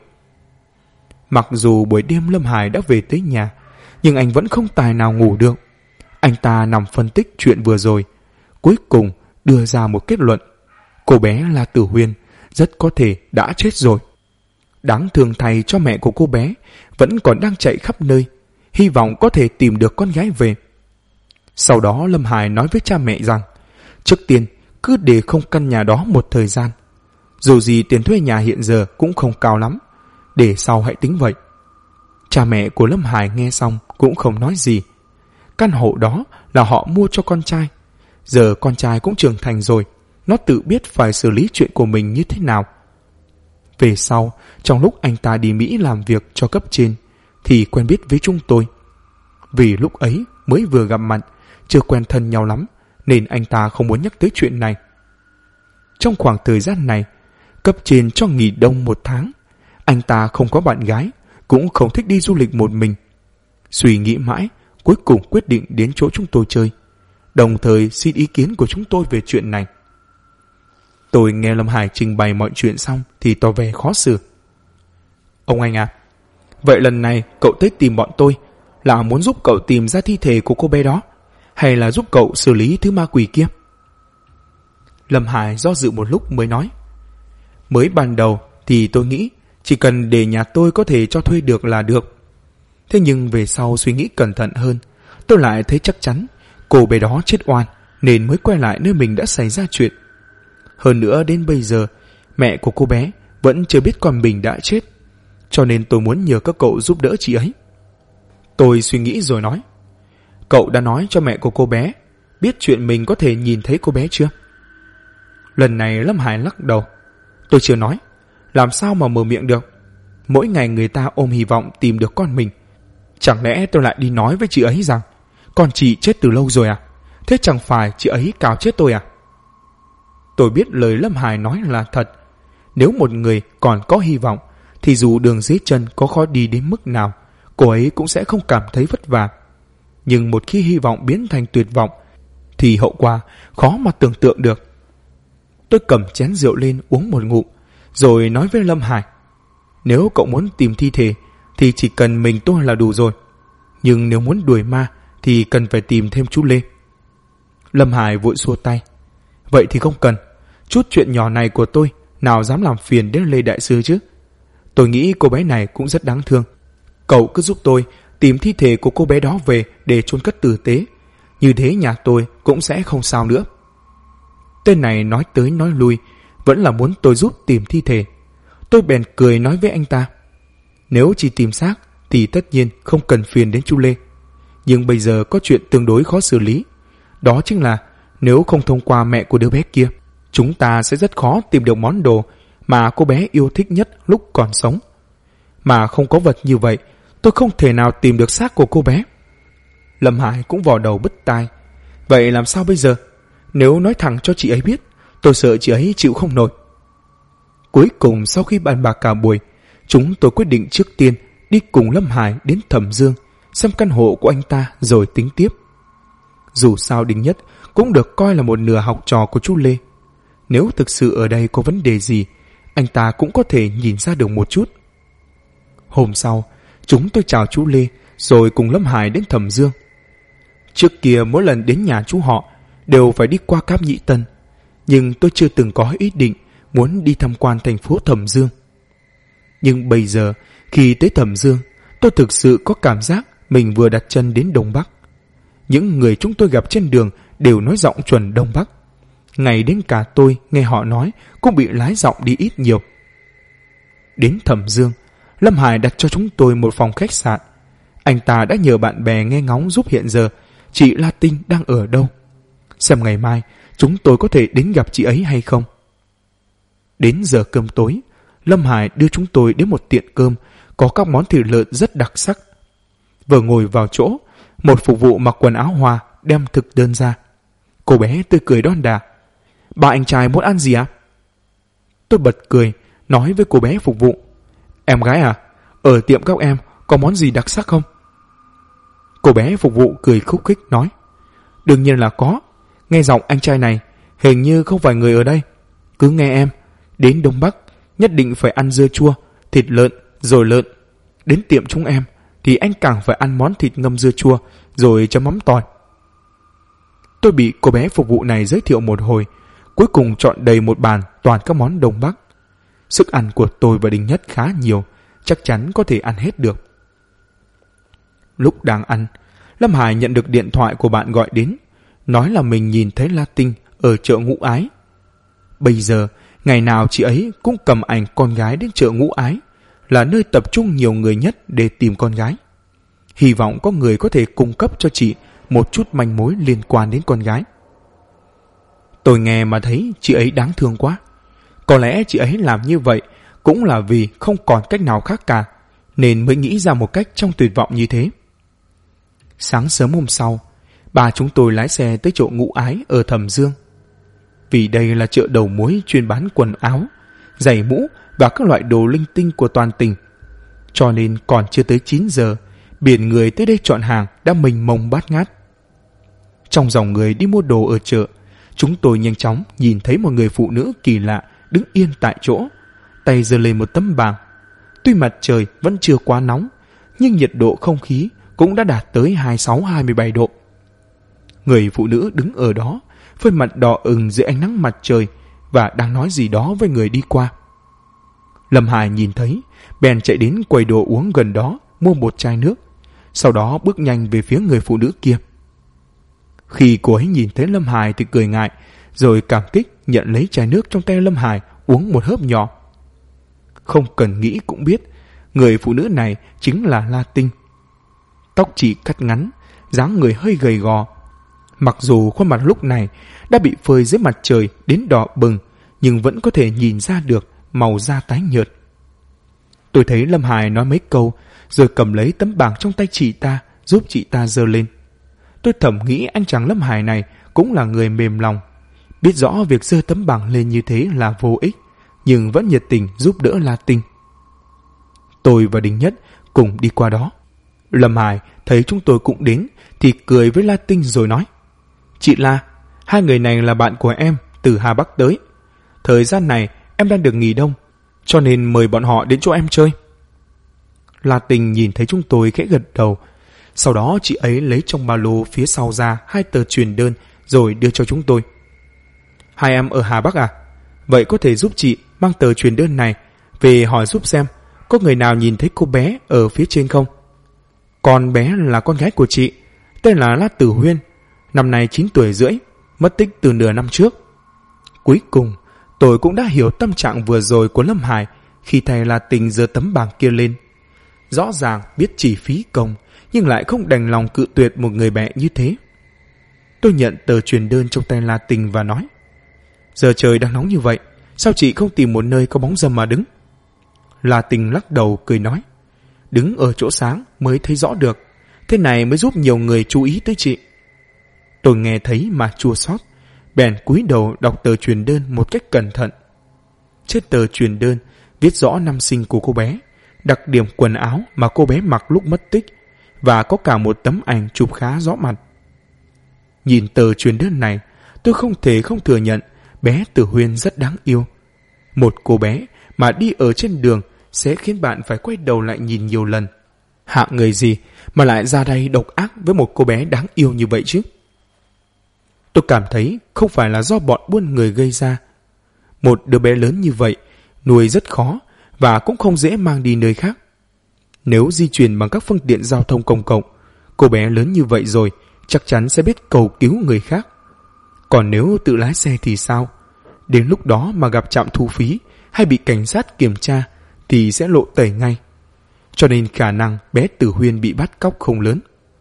Mặc dù buổi đêm Lâm Hải đã về tới nhà, nhưng anh vẫn không tài nào ngủ được. Anh ta nằm phân tích chuyện vừa rồi, cuối cùng đưa ra một kết luận. Cô bé La Tử Huyên rất có thể đã chết rồi. Đáng thương thay cho mẹ của cô bé vẫn còn đang chạy khắp nơi, hy vọng có thể tìm được con gái về. Sau đó Lâm Hải nói với cha mẹ rằng trước tiên cứ để không căn nhà đó một thời gian. Dù gì tiền thuê nhà hiện giờ cũng không cao lắm, để sau hãy tính vậy. Cha mẹ của Lâm Hải nghe xong cũng không nói gì. Căn hộ đó là họ mua cho con trai. Giờ con trai cũng trưởng thành rồi, nó tự biết phải xử lý chuyện của mình như thế nào. Về sau, trong lúc anh ta đi Mỹ làm việc cho cấp trên, thì quen biết với chúng tôi. Vì lúc ấy mới vừa gặp mặt, chưa quen thân nhau lắm, nên anh ta không muốn nhắc tới chuyện này. Trong khoảng thời gian này, cấp trên cho nghỉ đông 1 tháng. Anh ta không có bạn gái, cũng không thích đi du lịch một mình. Suy nghĩ mãi, cuối cùng quyết định đến chỗ chúng tôi chơi, đồng thời xin ý kiến của chúng tôi về chuyện này. Tôi nghe Lâm Hải trình bày mọi chuyện xong thì tỏ vẻ khó xử. Ông anh à, vậy lần này cậu tới tìm bọn tôi là muốn giúp cậu tìm ra thi thể của cô bé đó, hay là giúp cậu xử lý thứ ma quỷ kia? Lâm Hải do dự một lúc mới nói. Mới ban đầu thì tôi nghĩ chỉ cần để nhà tôi có thể cho thuê được là được. Thế nhưng về sau suy nghĩ cẩn thận hơn, tôi lại thấy chắc chắn cô bé đó chết oan, nên mới quay lại nơi mình đã xảy ra chuyện. Hơn nữa đến bây giờ mẹ của cô bé vẫn chưa biết con mình đã chết, cho nên tôi muốn nhờ các cậu giúp đỡ chị ấy. Tôi suy nghĩ rồi nói. Cậu đã nói cho mẹ của cô bé biết chuyện mình có thể nhìn thấy cô bé chưa? Lần này Lâm Hải lắc đầu. Tôi chưa nói, làm sao mà mở miệng được. Mỗi ngày người ta ôm hy vọng tìm được con mình. Chẳng lẽ tôi lại đi nói với chị ấy rằng con chị chết từ lâu rồi à? Thế chẳng phải chị ấy cào chết tôi à? Tôi biết lời Lâm Hải nói là thật. Nếu một người còn có hy vọng thì dù đường dưới chân có khó đi đến mức nào, cô ấy cũng sẽ không cảm thấy vất vả. Nhưng một khi hy vọng biến thành tuyệt vọng thì hậu quả khó mà tưởng tượng được. Tôi cầm chén rượu lên uống một ngụm, rồi nói với Lâm Hải. Nếu cậu muốn tìm thi thể thì chỉ cần mình tôi là đủ rồi. Nhưng nếu muốn đuổi ma thì cần phải tìm thêm chú Lê. Lâm Hải vội xua tay. Vậy thì không cần. Chút chuyện nhỏ này của tôi nào dám làm phiền đến Lê Đại Sư chứ. Tôi nghĩ cô bé này cũng rất đáng thương. Cậu cứ giúp tôi tìm thi thể của cô bé đó về để chôn cất tử tế. Như thế nhà tôi cũng sẽ không sao nữa. Tên này nói tới nói lui vẫn là muốn tôi giúp tìm thi thể. Tôi bèn cười nói với anh ta. Nếu chỉ tìm xác thì tất nhiên không cần phiền đến chú Lê. Nhưng bây giờ có chuyện tương đối khó xử lý. Đó chính là Nếu không thông qua mẹ của đứa bé kia, chúng ta sẽ rất khó tìm được món đồ mà cô bé yêu thích nhất lúc còn sống. Mà không có vật như vậy, tôi không thể nào tìm được xác của cô bé. Lâm Hải cũng vò đầu bứt tai. Vậy làm sao bây giờ? Nếu nói thẳng cho chị ấy biết, tôi sợ chị ấy chịu không nổi. Cuối cùng sau khi bàn bạc cả buổi, chúng tôi quyết định trước tiên đi cùng Lâm Hải đến Thẩm Dương, xem căn hộ của anh ta rồi tính tiếp. Dù sao Đinh Nhất cũng được coi là một nửa học trò của chú Lê. Nếu thực sự ở đây có vấn đề gì, anh ta cũng có thể nhìn ra được một chút. Hôm sau, chúng tôi chào chú Lê rồi cùng Lâm Hải đến Thẩm Dương. Trước kia mỗi lần đến nhà chú họ đều phải đi qua Cáp Nhĩ Tân, nhưng tôi chưa từng có ý định muốn đi tham quan thành phố Thẩm Dương. Nhưng bây giờ, khi tới Thẩm Dương, tôi thực sự có cảm giác mình vừa đặt chân đến Đông Bắc. Những người chúng tôi gặp trên đường đều nói giọng chuẩn Đông Bắc. Ngay đến cả tôi nghe họ nói cũng bị lái giọng đi ít nhiều. Đến Thẩm Dương, Lâm Hải đặt cho chúng tôi một phòng khách sạn. Anh ta đã nhờ bạn bè nghe ngóng giúp hiện giờ chị La Tinh đang ở đâu, xem ngày mai chúng tôi có thể đến gặp chị ấy hay không. Đến giờ cơm tối, Lâm Hải đưa chúng tôi đến một tiệm cơm có các món thịt lợn rất đặc sắc. Vừa ngồi vào chỗ, một phục vụ mặc quần áo hoa đem thực đơn ra. Cô bé tươi cười đon đả. Ba anh trai muốn ăn gì ạ? Tôi bật cười, nói với cô bé phục vụ. Em gái à, ở tiệm các em có món gì đặc sắc không? Cô bé phục vụ cười khúc khích nói. Đương nhiên là có. Nghe giọng anh trai này hình như không phải người ở đây. Cứ nghe em, đến Đông Bắc nhất định phải ăn dưa chua, thịt lợn, rồi lợn. Đến tiệm chúng em thì anh càng phải ăn món thịt ngâm dưa chua rồi chấm mắm tỏi. Tôi bị cô bé phục vụ này giới thiệu một hồi, cuối cùng chọn đầy một bàn toàn các món Đông Bắc. Sức ăn của tôi và Đinh Nhất khá nhiều, chắc chắn có thể ăn hết được. Lúc đang ăn, Lâm Hải nhận được điện thoại của bạn gọi đến, nói là mình nhìn thấy La Tinh ở chợ Ngũ Ái. Bây giờ, ngày nào chị ấy cũng cầm ảnh con gái đến chợ Ngũ Ái, là nơi tập trung nhiều người nhất để tìm con gái. Hy vọng có người có thể cung cấp cho chị một chút manh mối liên quan đến con gái. Tôi nghe mà thấy chị ấy đáng thương quá. Có lẽ chị ấy làm như vậy cũng là vì không còn cách nào khác cả, nên mới nghĩ ra một cách trong tuyệt vọng như thế. Sáng sớm hôm sau, ba chúng tôi lái xe tới chỗ Ngũ Ái ở Thẩm Dương. Vì đây là chợ đầu mối chuyên bán quần áo, giày mũ và các loại đồ linh tinh của toàn tỉnh, cho nên còn chưa tới 9 giờ, biển người tới đây chọn hàng đã mênh mông bát ngát. Trong dòng người đi mua đồ ở chợ, chúng tôi nhanh chóng nhìn thấy một người phụ nữ kỳ lạ đứng yên tại chỗ, tay giơ lên một tấm bảng. Tuy mặt trời vẫn chưa quá nóng, nhưng nhiệt độ không khí cũng đã đạt tới 26-27 độ. Người phụ nữ đứng ở đó, với mặt đỏ ửng dưới ánh nắng mặt trời và đang nói gì đó với người đi qua. Lâm Hải nhìn thấy, bèn chạy đến quầy đồ uống gần đó mua một chai nước, sau đó bước nhanh về phía người phụ nữ kia. Khi cô ấy nhìn thấy Lâm Hải thì cười ngại, rồi cảm kích nhận lấy chai nước trong tay Lâm Hải uống một hớp nhỏ. Không cần nghĩ cũng biết, người phụ nữ này chính là La Tinh. Tóc chị cắt ngắn, dáng người hơi gầy gò. Mặc dù khuôn mặt lúc này đã bị phơi dưới mặt trời đến đỏ bừng, nhưng vẫn có thể nhìn ra được màu da tái nhợt. Tôi thấy Lâm Hải nói mấy câu, rồi cầm lấy tấm bảng trong tay chị ta, giúp chị ta giơ lên. Tôi thầm nghĩ anh chàng Lâm Hải này cũng là người mềm lòng, biết rõ việc giơ tấm bảng lên như thế là vô ích, nhưng vẫn nhiệt tình giúp đỡ La Tinh. Tôi và Đinh Nhất cùng đi qua đó. Lâm Hải thấy chúng tôi cũng đến thì cười với La Tinh rồi nói: Chị La, hai người này là bạn của em từ Hà Bắc tới. Thời gian này em đang được nghỉ đông, cho nên mời bọn họ đến chỗ em chơi. La Tinh nhìn thấy chúng tôi khẽ gật đầu. Sau đó chị ấy lấy trong ba lô phía sau ra 2 tờ truyền đơn rồi đưa cho chúng tôi. Hai em ở Hà Bắc à? Vậy có thể giúp chị mang tờ truyền đơn này về hỏi giúp xem có người nào nhìn thấy cô bé ở phía trên không? Con bé là con gái của chị, tên là La Tử Huyên, năm nay 9 tuổi rưỡi, mất tích từ nửa năm trước. Cuối cùng, tôi cũng đã hiểu tâm trạng vừa rồi của Lâm Hải khi thầy La Tinh giơ tấm bảng kia lên. Rõ ràng biết chỉ phí công, nhưng lại không đành lòng cự tuyệt một người mẹ như thế. Tôi nhận tờ truyền đơn trong tay La Tình và nói: Giờ trời đang nóng như vậy, sao chị không tìm một nơi có bóng râm mà đứng? La Tình lắc đầu cười nói: Đứng ở chỗ sáng mới thấy rõ được, thế này mới giúp nhiều người chú ý tới chị. Tôi nghe thấy mà chua xót, bèn cúi đầu đọc tờ truyền đơn một cách cẩn thận. Trên tờ truyền đơn viết rõ năm sinh của cô bé, đặc điểm quần áo mà cô bé mặc lúc mất tích, và có cả một tấm ảnh chụp khá rõ mặt. Nhìn tờ truyền đơn này, tôi không thể không thừa nhận bé Tử Huyên rất đáng yêu. Một cô bé mà đi ở trên đường sẽ khiến bạn phải quay đầu lại nhìn nhiều lần. Hạng người gì mà lại ra đây độc ác với một cô bé đáng yêu như vậy chứ? Tôi cảm thấy không phải là do bọn buôn người gây ra. Một đứa bé lớn như vậy nuôi rất khó và cũng không dễ mang đi nơi khác. Nếu di chuyển bằng các phương tiện giao thông công cộng, cô bé lớn như vậy rồi chắc chắn sẽ biết cầu cứu người khác. Còn nếu tự lái xe thì sao? Đến lúc đó mà gặp trạm thu phí hay bị cảnh sát kiểm tra thì sẽ lộ tẩy ngay. Cho nên khả năng bé Tử Huyên bị bắt cóc không lớn.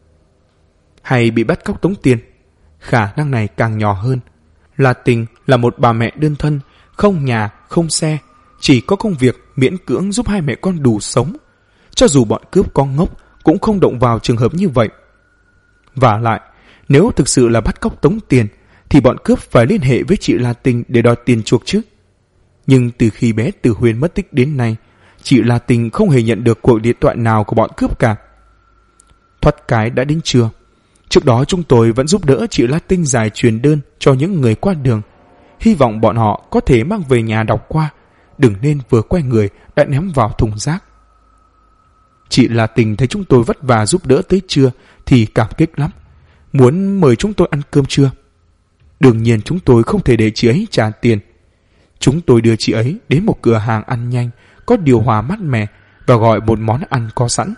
Hay bị bắt cóc tống tiền, khả năng này càng nhỏ hơn. La Tình là một bà mẹ đơn thân, không nhà, không xe, chỉ có công việc miễn cưỡng giúp hai mẹ con đủ sống. Cho dù bọn cướp có ngốc cũng không động vào trường hợp như vậy. Vả lại, nếu thực sự là bắt cóc tống tiền thì bọn cướp phải liên hệ với chị La Tình để đòi tiền chuộc chứ. Nhưng từ khi bé Tử Huyên mất tích đến nay, chị La Tình không hề nhận được cuộc điện thoại nào của bọn cướp cả. Thoát cái đã đến trưa. Trước đó chúng tôi vẫn giúp đỡ chị La Tình giải truyền đơn cho những người qua đường, hy vọng bọn họ có thể mang về nhà đọc qua, đừng nên vừa quay người đã ném vào thùng rác. Chị La Tình thấy chúng tôi vất vả giúp đỡ tới trưa thì cảm kích lắm, muốn mời chúng tôi ăn cơm trưa. Đương nhiên chúng tôi không thể để chị ấy trả tiền. Chúng tôi đưa chị ấy đến một cửa hàng ăn nhanh, có điều hòa mát mẻ và gọi một món ăn có sẵn.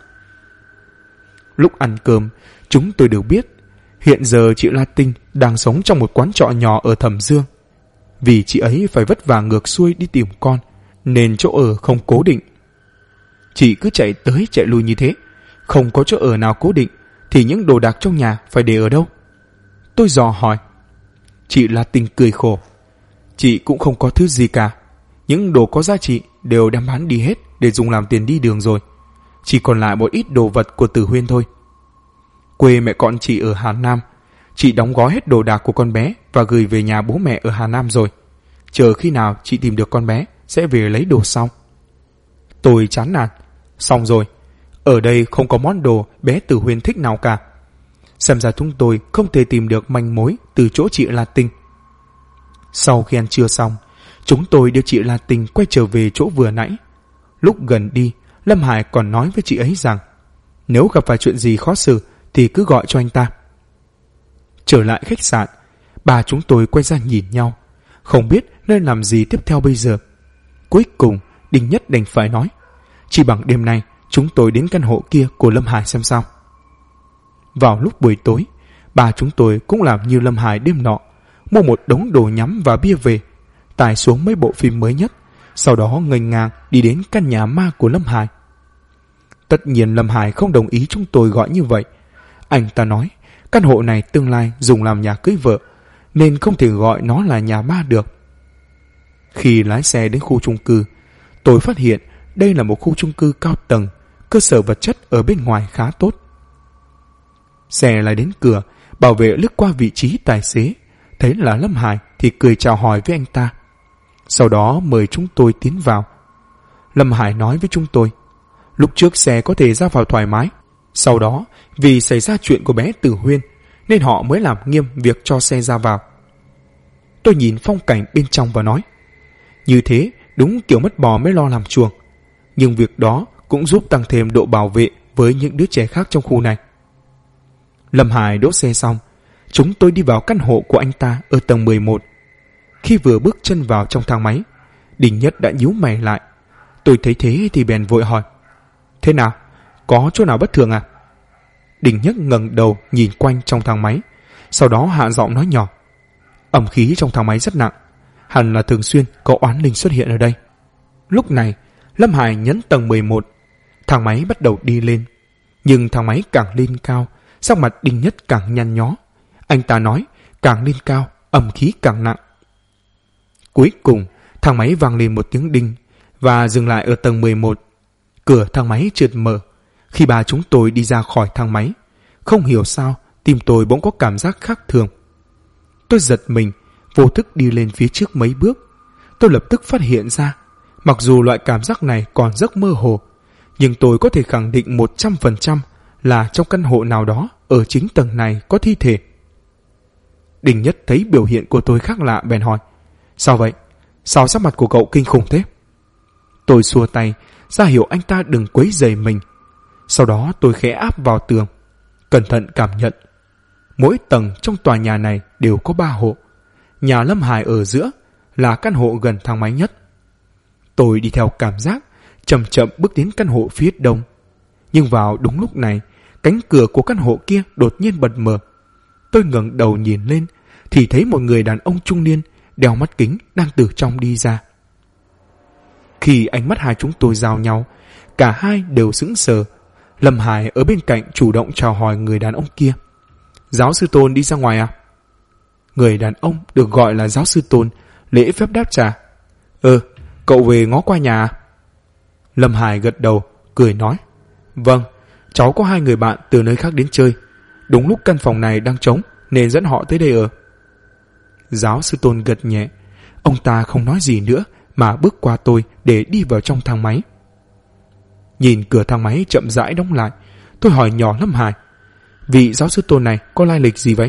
Lúc ăn cơm, chúng tôi được biết hiện giờ chị La Tình đang sống trong một quán trọ nhỏ ở Thẩm Dương. Vì chị ấy phải vất vả ngược xuôi đi tìm con, nên chỗ ở không cố định. Chị cứ chạy tới chạy lui như thế, không có chỗ ở nào cố định thì những đồ đạc trong nhà phải để ở đâu? Tôi dò hỏi. Chị La Tình cười khổ. Chị cũng không có thứ gì cả. Những đồ có giá trị đều đem bán đi hết để dùng làm tiền đi đường rồi. Chỉ còn lại một ít đồ vật của Tử Huyên thôi. Quê mẹ con chị ở Hà Nam. Chị đóng gói hết đồ đạc của con bé và gửi về nhà bố mẹ ở Hà Nam rồi. Chờ khi nào chị tìm được con bé sẽ về lấy đồ sau. Tôi chán nản. Xong rồi, ở đây không có món đồ bé Tử Huyên thích nào cả. Xem ra chúng tôi không thể tìm được manh mối từ chỗ chị La Tình. Sau khi ăn trưa xong, chúng tôi đưa chị La Tình quay trở về chỗ vừa nãy. Lúc gần đi, Lâm Hải còn nói với chị ấy rằng nếu gặp phải chuyện gì khó xử thì cứ gọi cho anh ta. Trở lại khách sạn, ba chúng tôi quay ra nhìn nhau, không biết nên làm gì tiếp theo bây giờ. Cuối cùng, Đinh Nhất đành phải nói, chỉ bằng đêm nay chúng tôi đến căn hộ kia của Lâm Hải xem sao. Vào lúc buổi tối, ba chúng tôi cũng làm như Lâm Hải đêm nọ, mua một đống đồ nhắm và bia về, tải xuống mấy bộ phim mới nhất, sau đó nghênh ngang đi đến căn nhà ma của Lâm Hải. Tất nhiên Lâm Hải không đồng ý chúng tôi gọi như vậy. Anh ta nói căn hộ này tương lai dùng làm nhà cưới vợ, nên không thể gọi nó là nhà ma được. Khi lái xe đến khu chung cư, tôi phát hiện đây là một khu chung cư cao tầng, cơ sở vật chất ở bên ngoài khá tốt. Xe lại đến cửa, bảo vệ lướt qua vị trí tài xế, thấy là Lâm Hải thì cười chào hỏi với anh ta. Sau đó mời chúng tôi tiến vào. Lâm Hải nói với chúng tôi, lúc trước xe có thể ra vào thoải mái, sau đó vì xảy ra chuyện của bé Tử Huyên nên họ mới làm nghiêm việc cho xe ra vào. Tôi nhìn phong cảnh bên trong và nói, như thế đúng kiểu mất bò mới lo làm chuồng, nhưng việc đó cũng giúp tăng thêm độ bảo vệ với những đứa trẻ khác trong khu này. Lâm Hải đỗ xe xong, chúng tôi đi vào căn hộ của anh ta ở tầng 11. Khi vừa bước chân vào trong thang máy, Đinh Nhất đã nhíu mày lại. Tôi thấy thế thì bèn vội hỏi, thế nào? Có chỗ nào bất thường à? Đinh Nhất ngẩng đầu nhìn quanh trong thang máy, sau đó hạ giọng nói nhỏ, ẩm khí trong thang máy rất nặng, hẳn là thường xuyên có oán linh xuất hiện ở đây. Lúc này, Lâm Hải nhấn tầng 11, thang máy bắt đầu đi lên. Nhưng thang máy càng lên cao, sắc mặt Đinh Nhất càng nhăn nhó. Anh ta nói càng lên cao, âm khí càng nặng. Cuối cùng, thang máy vang lên một tiếng đinh và dừng lại ở tầng 11. Cửa thang máy chợt mở. Khi ba chúng tôi đi ra khỏi thang máy, không hiểu sao tim tôi bỗng có cảm giác khác thường. Tôi giật mình, vô thức đi lên phía trước mấy bước. Tôi lập tức phát hiện ra, mặc dù loại cảm giác này còn rất mơ hồ, nhưng tôi có thể khẳng định 100% là trong căn hộ nào đó ở chính tầng này có thi thể. Đình Nhất thấy biểu hiện của tôi khác lạ bèn hỏi: sao vậy? Sao sắc mặt của cậu kinh khủng thế? Tôi xua tay ra hiệu anh ta đừng quấy rầy mình. Sau đó tôi khẽ áp vào tường, cẩn thận cảm nhận. Mỗi tầng trong tòa nhà này đều có 3 hộ. Nhà Lâm Hải ở giữa là căn hộ gần thang máy nhất. Tôi đi theo cảm giác, chậm chậm bước đến căn hộ phía đông. Nhưng vào đúng lúc này, cánh cửa của căn hộ kia đột nhiên bật mở. Tôi ngẩng đầu nhìn lên thì thấy một người đàn ông trung niên đeo mắt kính đang từ trong đi ra. Khi ánh mắt hai chúng tôi giao nhau, cả hai đều sững sờ. Lâm Hải ở bên cạnh chủ động chào hỏi người đàn ông kia: giáo sư Tôn đi ra ngoài à? Người đàn ông được gọi là giáo sư Tôn lễ phép đáp trả: cậu về ngó qua nhà à? Lâm Hải gật đầu, cười nói: vâng, cháu có 2 người bạn từ nơi khác đến chơi. Đúng lúc căn phòng này đang trống nên dẫn họ tới đây ở. Giáo sư Tôn gật nhẹ. Ông ta không nói gì nữa mà bước qua tôi để đi vào trong thang máy. Nhìn cửa thang máy chậm rãi đóng lại, tôi hỏi nhỏ Lâm Hải: vị giáo sư Tôn này có lai lịch gì vậy?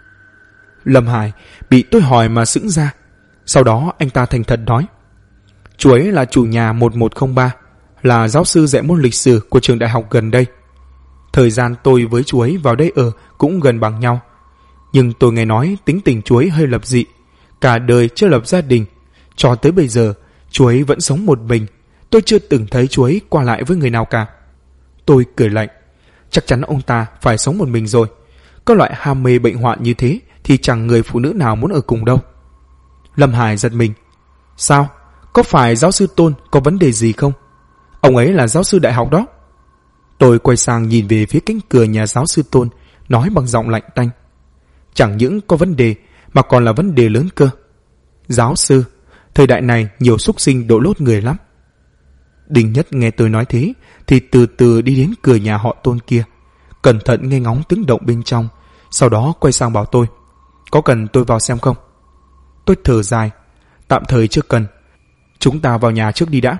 Lâm Hải bị tôi hỏi mà sững ra. Sau đó anh ta thành thật nói: chú ấy là chủ nhà 1103, là giáo sư dạy môn lịch sử của trường đại học gần đây. Thời gian tôi với chú ấy vào đây ở cũng gần bằng nhau. Nhưng tôi nghe nói tính tình chú ấy hơi lập dị, cả đời chưa lập gia đình. Cho tới bây giờ chú ấy vẫn sống một mình. Tôi chưa từng thấy chú ấy qua lại với người nào cả. Tôi cười lạnh: chắc chắn ông ta phải sống một mình rồi. Có loại ham mê bệnh hoạn như thế thì chẳng người phụ nữ nào muốn ở cùng đâu. Lâm Hải giật mình: sao? Có phải giáo sư Tôn có vấn đề gì không? Ông ấy là giáo sư đại học đó. Tôi quay sang nhìn về phía cánh cửa nhà giáo sư Tôn, nói bằng giọng lạnh tanh: chẳng những có vấn đề mà còn là vấn đề lớn cơ. Giáo sư, thời đại này nhiều súc sinh đổ lốt người lắm. Đình Nhất nghe tôi nói thế thì từ từ đi đến cửa nhà họ Tôn kia, cẩn thận nghe ngóng tiếng động bên trong, sau đó quay sang bảo tôi: có cần tôi vào xem không? Tôi thở dài: tạm thời chưa cần, chúng ta vào nhà trước đi đã.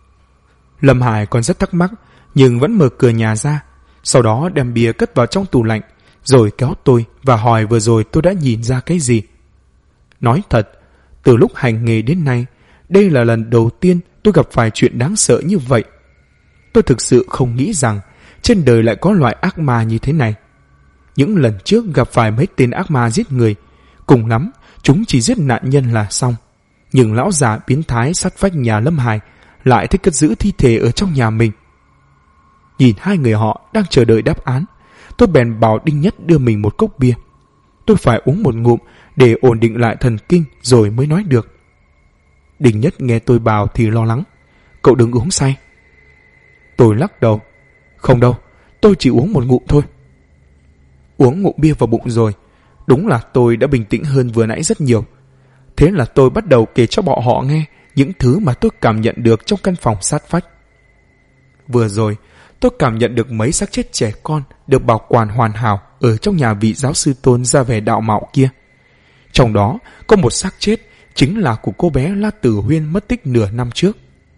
Lâm Hải còn rất thắc mắc nhưng vẫn mở cửa nhà ra, sau đó đem bia cất vào trong tủ lạnh, rồi kéo tôi và hỏi vừa rồi tôi đã nhìn ra cái gì. Nói thật, từ lúc hành nghề đến nay, đây là lần đầu tiên tôi gặp phải chuyện đáng sợ như vậy. Tôi thực sự không nghĩ rằng trên đời lại có loại ác ma như thế này. Những lần trước gặp phải mấy tên ác ma giết người, cùng lắm chúng chỉ giết nạn nhân là xong. Nhưng lão già biến thái sát vách nhà Lâm Hải lại thích cất giữ thi thể ở trong nhà mình. Nhìn hai người họ đang chờ đợi đáp án, tôi bèn bảo Đinh Nhất đưa mình một cốc bia. Tôi phải uống một ngụm để ổn định lại thần kinh rồi mới nói được. Đinh Nhất nghe tôi bảo thì lo lắng: cậu đừng uống say. Tôi lắc đầu: không đâu, tôi chỉ uống một ngụm thôi. Uống ngụm bia vào bụng rồi, đúng là tôi đã bình tĩnh hơn vừa nãy rất nhiều. Thế là tôi bắt đầu kể cho bọn họ nghe những thứ mà tôi cảm nhận được trong căn phòng sát vách. Vừa rồi, tôi cảm nhận được mấy xác chết trẻ con được bảo quản hoàn hảo ở trong nhà vị giáo sư Tôn ra vẻ đạo mạo kia. Trong đó có một xác chết chính là của cô bé La Tử Huyên mất tích nửa năm trước.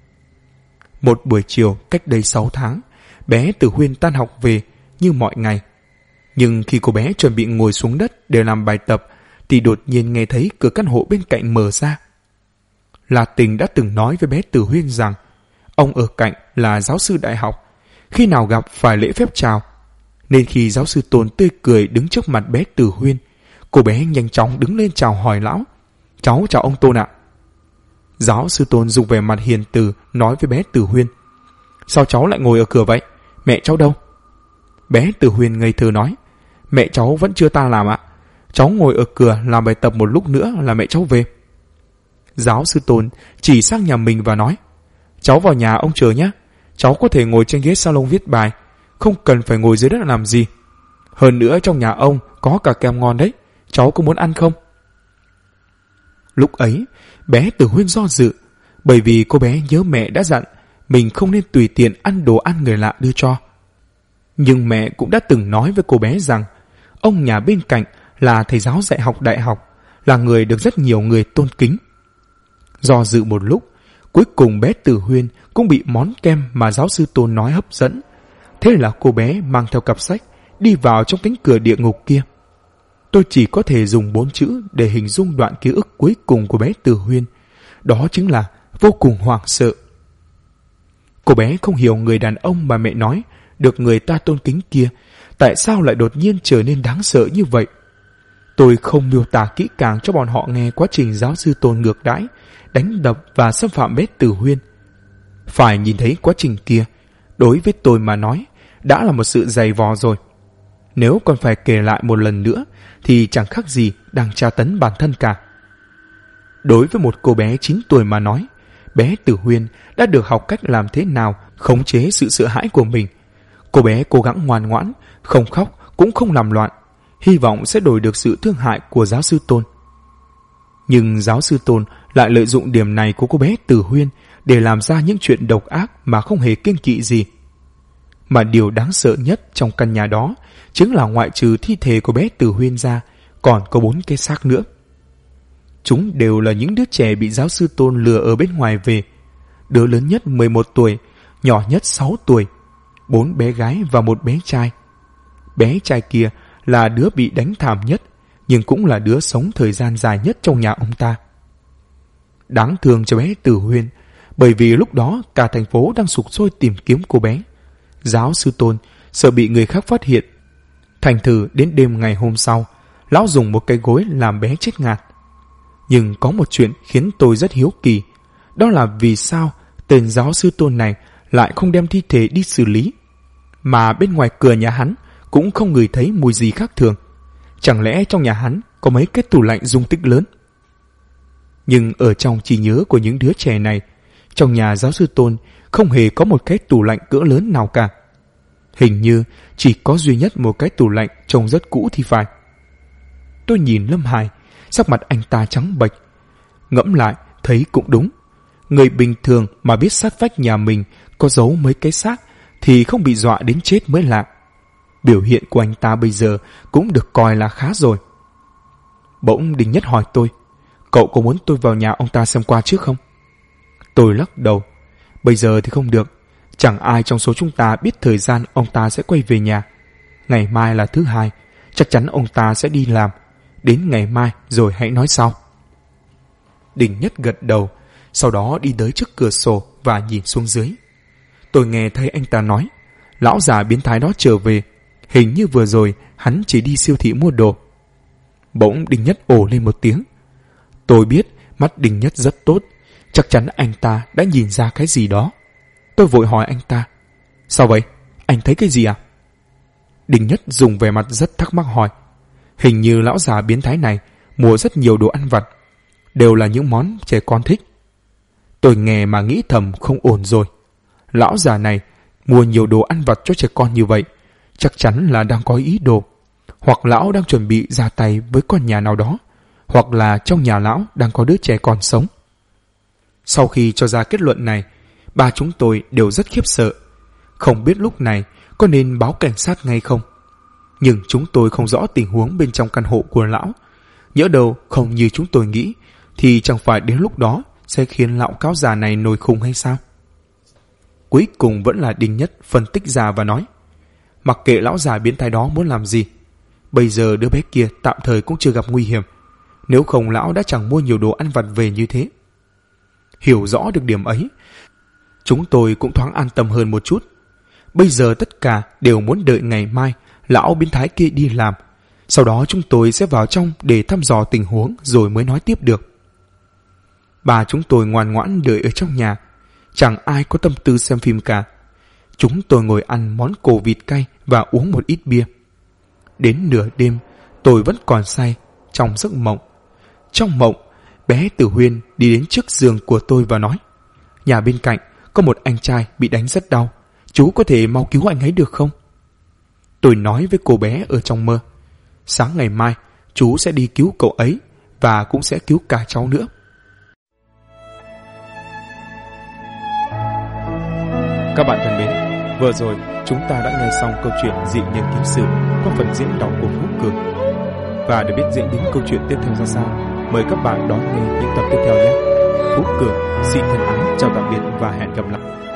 Một buổi chiều cách đây 6 tháng, bé Tử Huyên tan học về như mọi ngày. Nhưng khi cô bé chuẩn bị ngồi xuống đất để làm bài tập thì đột nhiên nghe thấy cửa căn hộ bên cạnh mở ra. La Tình đã từng nói với bé Tử Huyên rằng ông ở cạnh là giáo sư đại học, khi nào gặp phải lễ phép chào. Nên khi giáo sư Tôn tươi cười đứng trước mặt bé Tử Huyên, cô bé nhanh chóng đứng lên chào hỏi lão: cháu chào ông Tôn ạ. Giáo sư Tôn dùng vẻ mặt hiền từ nói với bé Tử Huyên: sao cháu lại ngồi ở cửa vậy? Mẹ cháu đâu? Bé Tử Huyên ngây thơ nói: mẹ cháu vẫn chưa tan làm ạ. Cháu ngồi ở cửa làm bài tập một lúc nữa là mẹ cháu về. Giáo sư Tôn chỉ sang nhà mình và nói: cháu vào nhà ông chờ nhé. Cháu có thể ngồi trên ghế salon viết bài, không cần phải ngồi dưới đất làm gì. Hơn nữa trong nhà ông có cả kem ngon đấy, cháu có muốn ăn không? Lúc ấy, bé Tử Huyên do dự, bởi vì cô bé nhớ mẹ đã dặn mình không nên tùy tiện ăn đồ ăn người lạ đưa cho. Nhưng mẹ cũng đã từng nói với cô bé rằng ông nhà bên cạnh là thầy giáo dạy học đại học, là người được rất nhiều người tôn kính. Do dự một lúc, cuối cùng bé Tử Huyên cũng bị món kem mà giáo sư Tôn nói hấp dẫn. Thế là cô bé mang theo cặp sách đi vào trong cánh cửa địa ngục kia. Tôi chỉ có thể dùng 4 chữ để hình dung đoạn ký ức cuối cùng của bé Tử Huyên. Đó chính là vô cùng hoảng sợ. Cô bé không hiểu người đàn ông mà mẹ nói được người ta tôn kính kia tại sao lại đột nhiên trở nên đáng sợ như vậy. Tôi không miêu tả kỹ càng cho bọn họ nghe quá trình giáo sư Tôn ngược đãi, đánh đập và xâm phạm bé Tử Huyên. Phải nhìn thấy quá trình kia, đối với tôi mà nói, đã là một sự dày vò rồi. Nếu còn phải kể lại một lần nữa, thì chẳng khác gì đang tra tấn bản thân cả. Đối với một cô bé 9 tuổi mà nói, bé Tử Huyên đã được học cách làm thế nào khống chế sự sợ hãi của mình. Cô bé cố gắng ngoan ngoãn, không khóc cũng không làm loạn, hy vọng sẽ đổi được sự thương hại của giáo sư Tôn. Nhưng giáo sư Tôn lại lợi dụng điểm này của cô bé Tử Huyên để làm ra những chuyện độc ác mà không hề kiêng kỵ gì. Mà điều đáng sợ nhất trong căn nhà đó chính là ngoại trừ thi thể của bé Tử Huyên ra, còn có 4 cái xác nữa. Chúng đều là những đứa trẻ bị giáo sư Tôn lừa ở bên ngoài về. Đứa lớn nhất 11 tuổi, nhỏ nhất 6 tuổi, 4 bé gái và 1 bé trai. Bé trai kia là đứa bị đánh thảm nhất, nhưng cũng là đứa sống thời gian dài nhất trong nhà ông ta. Đáng thương cho bé Tử Huyên, bởi vì lúc đó cả thành phố đang sục sôi tìm kiếm cô bé. Giáo sư Tôn sợ bị người khác phát hiện. Thành thử đến đêm ngày hôm sau, lão dùng một cái gối làm bé chết ngạt. Nhưng có một chuyện khiến tôi rất hiếu kỳ, đó là vì sao tên giáo sư Tôn này lại không đem thi thể đi xử lý, mà bên ngoài cửa nhà hắn cũng không ngửi thấy mùi gì khác thường. Chẳng lẽ trong nhà hắn có mấy cái tủ lạnh dung tích lớn? Nhưng ở trong trí nhớ của những đứa trẻ này, trong nhà giáo sư Tôn không hề có một cái tủ lạnh cỡ lớn nào cả. Hình như chỉ có duy nhất một cái tủ lạnh trông rất cũ thì phải. Tôi nhìn Lâm Hải, sắc mặt anh ta trắng bệch. Ngẫm lại thấy cũng đúng. Người bình thường mà biết sát vách nhà mình có giấu mấy cái xác thì không bị dọa đến chết mới lạ. Biểu hiện của anh ta bây giờ cũng được coi là khá rồi. Bỗng Đình Nhất hỏi tôi, cậu có muốn tôi vào nhà ông ta xem qua trước không? Tôi lắc đầu. Bây giờ thì không được. Chẳng ai trong số chúng ta biết thời gian ông ta sẽ quay về nhà. Ngày mai là thứ Hai, chắc chắn ông ta sẽ đi làm. Đến ngày mai rồi hãy nói sau. Đình Nhất gật đầu, sau đó đi tới trước cửa sổ và nhìn xuống dưới. Tôi nghe thấy anh ta nói, lão già biến thái đó trở về, hình như vừa rồi hắn chỉ đi siêu thị mua đồ. Bỗng Đình Nhất ồ lên một tiếng. Tôi biết mắt Đình Nhất rất tốt, chắc chắn anh ta đã nhìn ra cái gì đó. Tôi vội hỏi anh ta, sao vậy? Anh thấy cái gì à? Đình Nhất dùng vẻ mặt rất thắc mắc hỏi, hình như lão già biến thái này mua rất nhiều đồ ăn vặt, đều là những món trẻ con thích. Tôi nghe mà nghĩ thầm không ổn rồi. Lão già này mua nhiều đồ ăn vặt cho trẻ con như vậy, chắc chắn là đang có ý đồ. Hoặc lão đang chuẩn bị ra tay với con nhà nào đó, hoặc là trong nhà lão đang có đứa trẻ còn sống. Sau khi cho ra kết luận này, ba chúng tôi đều rất khiếp sợ. Không biết lúc này có nên báo cảnh sát ngay không? Nhưng chúng tôi không rõ tình huống bên trong căn hộ của lão. Nhỡ đâu không như chúng tôi nghĩ, thì chẳng phải đến lúc đó sẽ khiến lão cáo già này nổi khùng hay sao? Cuối cùng vẫn là Đình Nhất phân tích ra và nói, mặc kệ lão già biến thái đó muốn làm gì, bây giờ đứa bé kia tạm thời cũng chưa gặp nguy hiểm, nếu không lão đã chẳng mua nhiều đồ ăn vặt về như thế. Hiểu rõ được điểm ấy, chúng tôi cũng thoáng an tâm hơn một chút. Bây giờ tất cả đều muốn đợi ngày mai lão biến thái kia đi làm, sau đó chúng tôi sẽ vào trong để thăm dò tình huống rồi mới nói tiếp được. Bà chúng tôi ngoan ngoãn đợi ở trong nhà, chẳng ai có tâm tư xem phim cả. Chúng tôi ngồi ăn món cổ vịt cay và uống một ít bia. Đến nửa đêm, tôi vẫn còn say trong giấc mộng. Trong mộng, bé Tử Huyên đi đến trước giường của tôi và nói, nhà bên cạnh có một anh trai bị đánh rất đau, chú có thể mau cứu anh ấy được không? Tôi nói với cô bé ở trong mơ, sáng ngày mai chú sẽ đi cứu cậu ấy và cũng sẽ cứu cả cháu nữa. Các bạn thân mến, vừa rồi chúng ta đã nghe xong câu chuyện Dị Nhân Kiếm Sử qua phần diễn đọc của Phú Cường. Và để biết diễn biến câu chuyện tiếp theo ra sao, mời các bạn đón nghe những tập tiếp theo nhé. Phú Cường xin thân ái chào tạm biệt và hẹn gặp lại.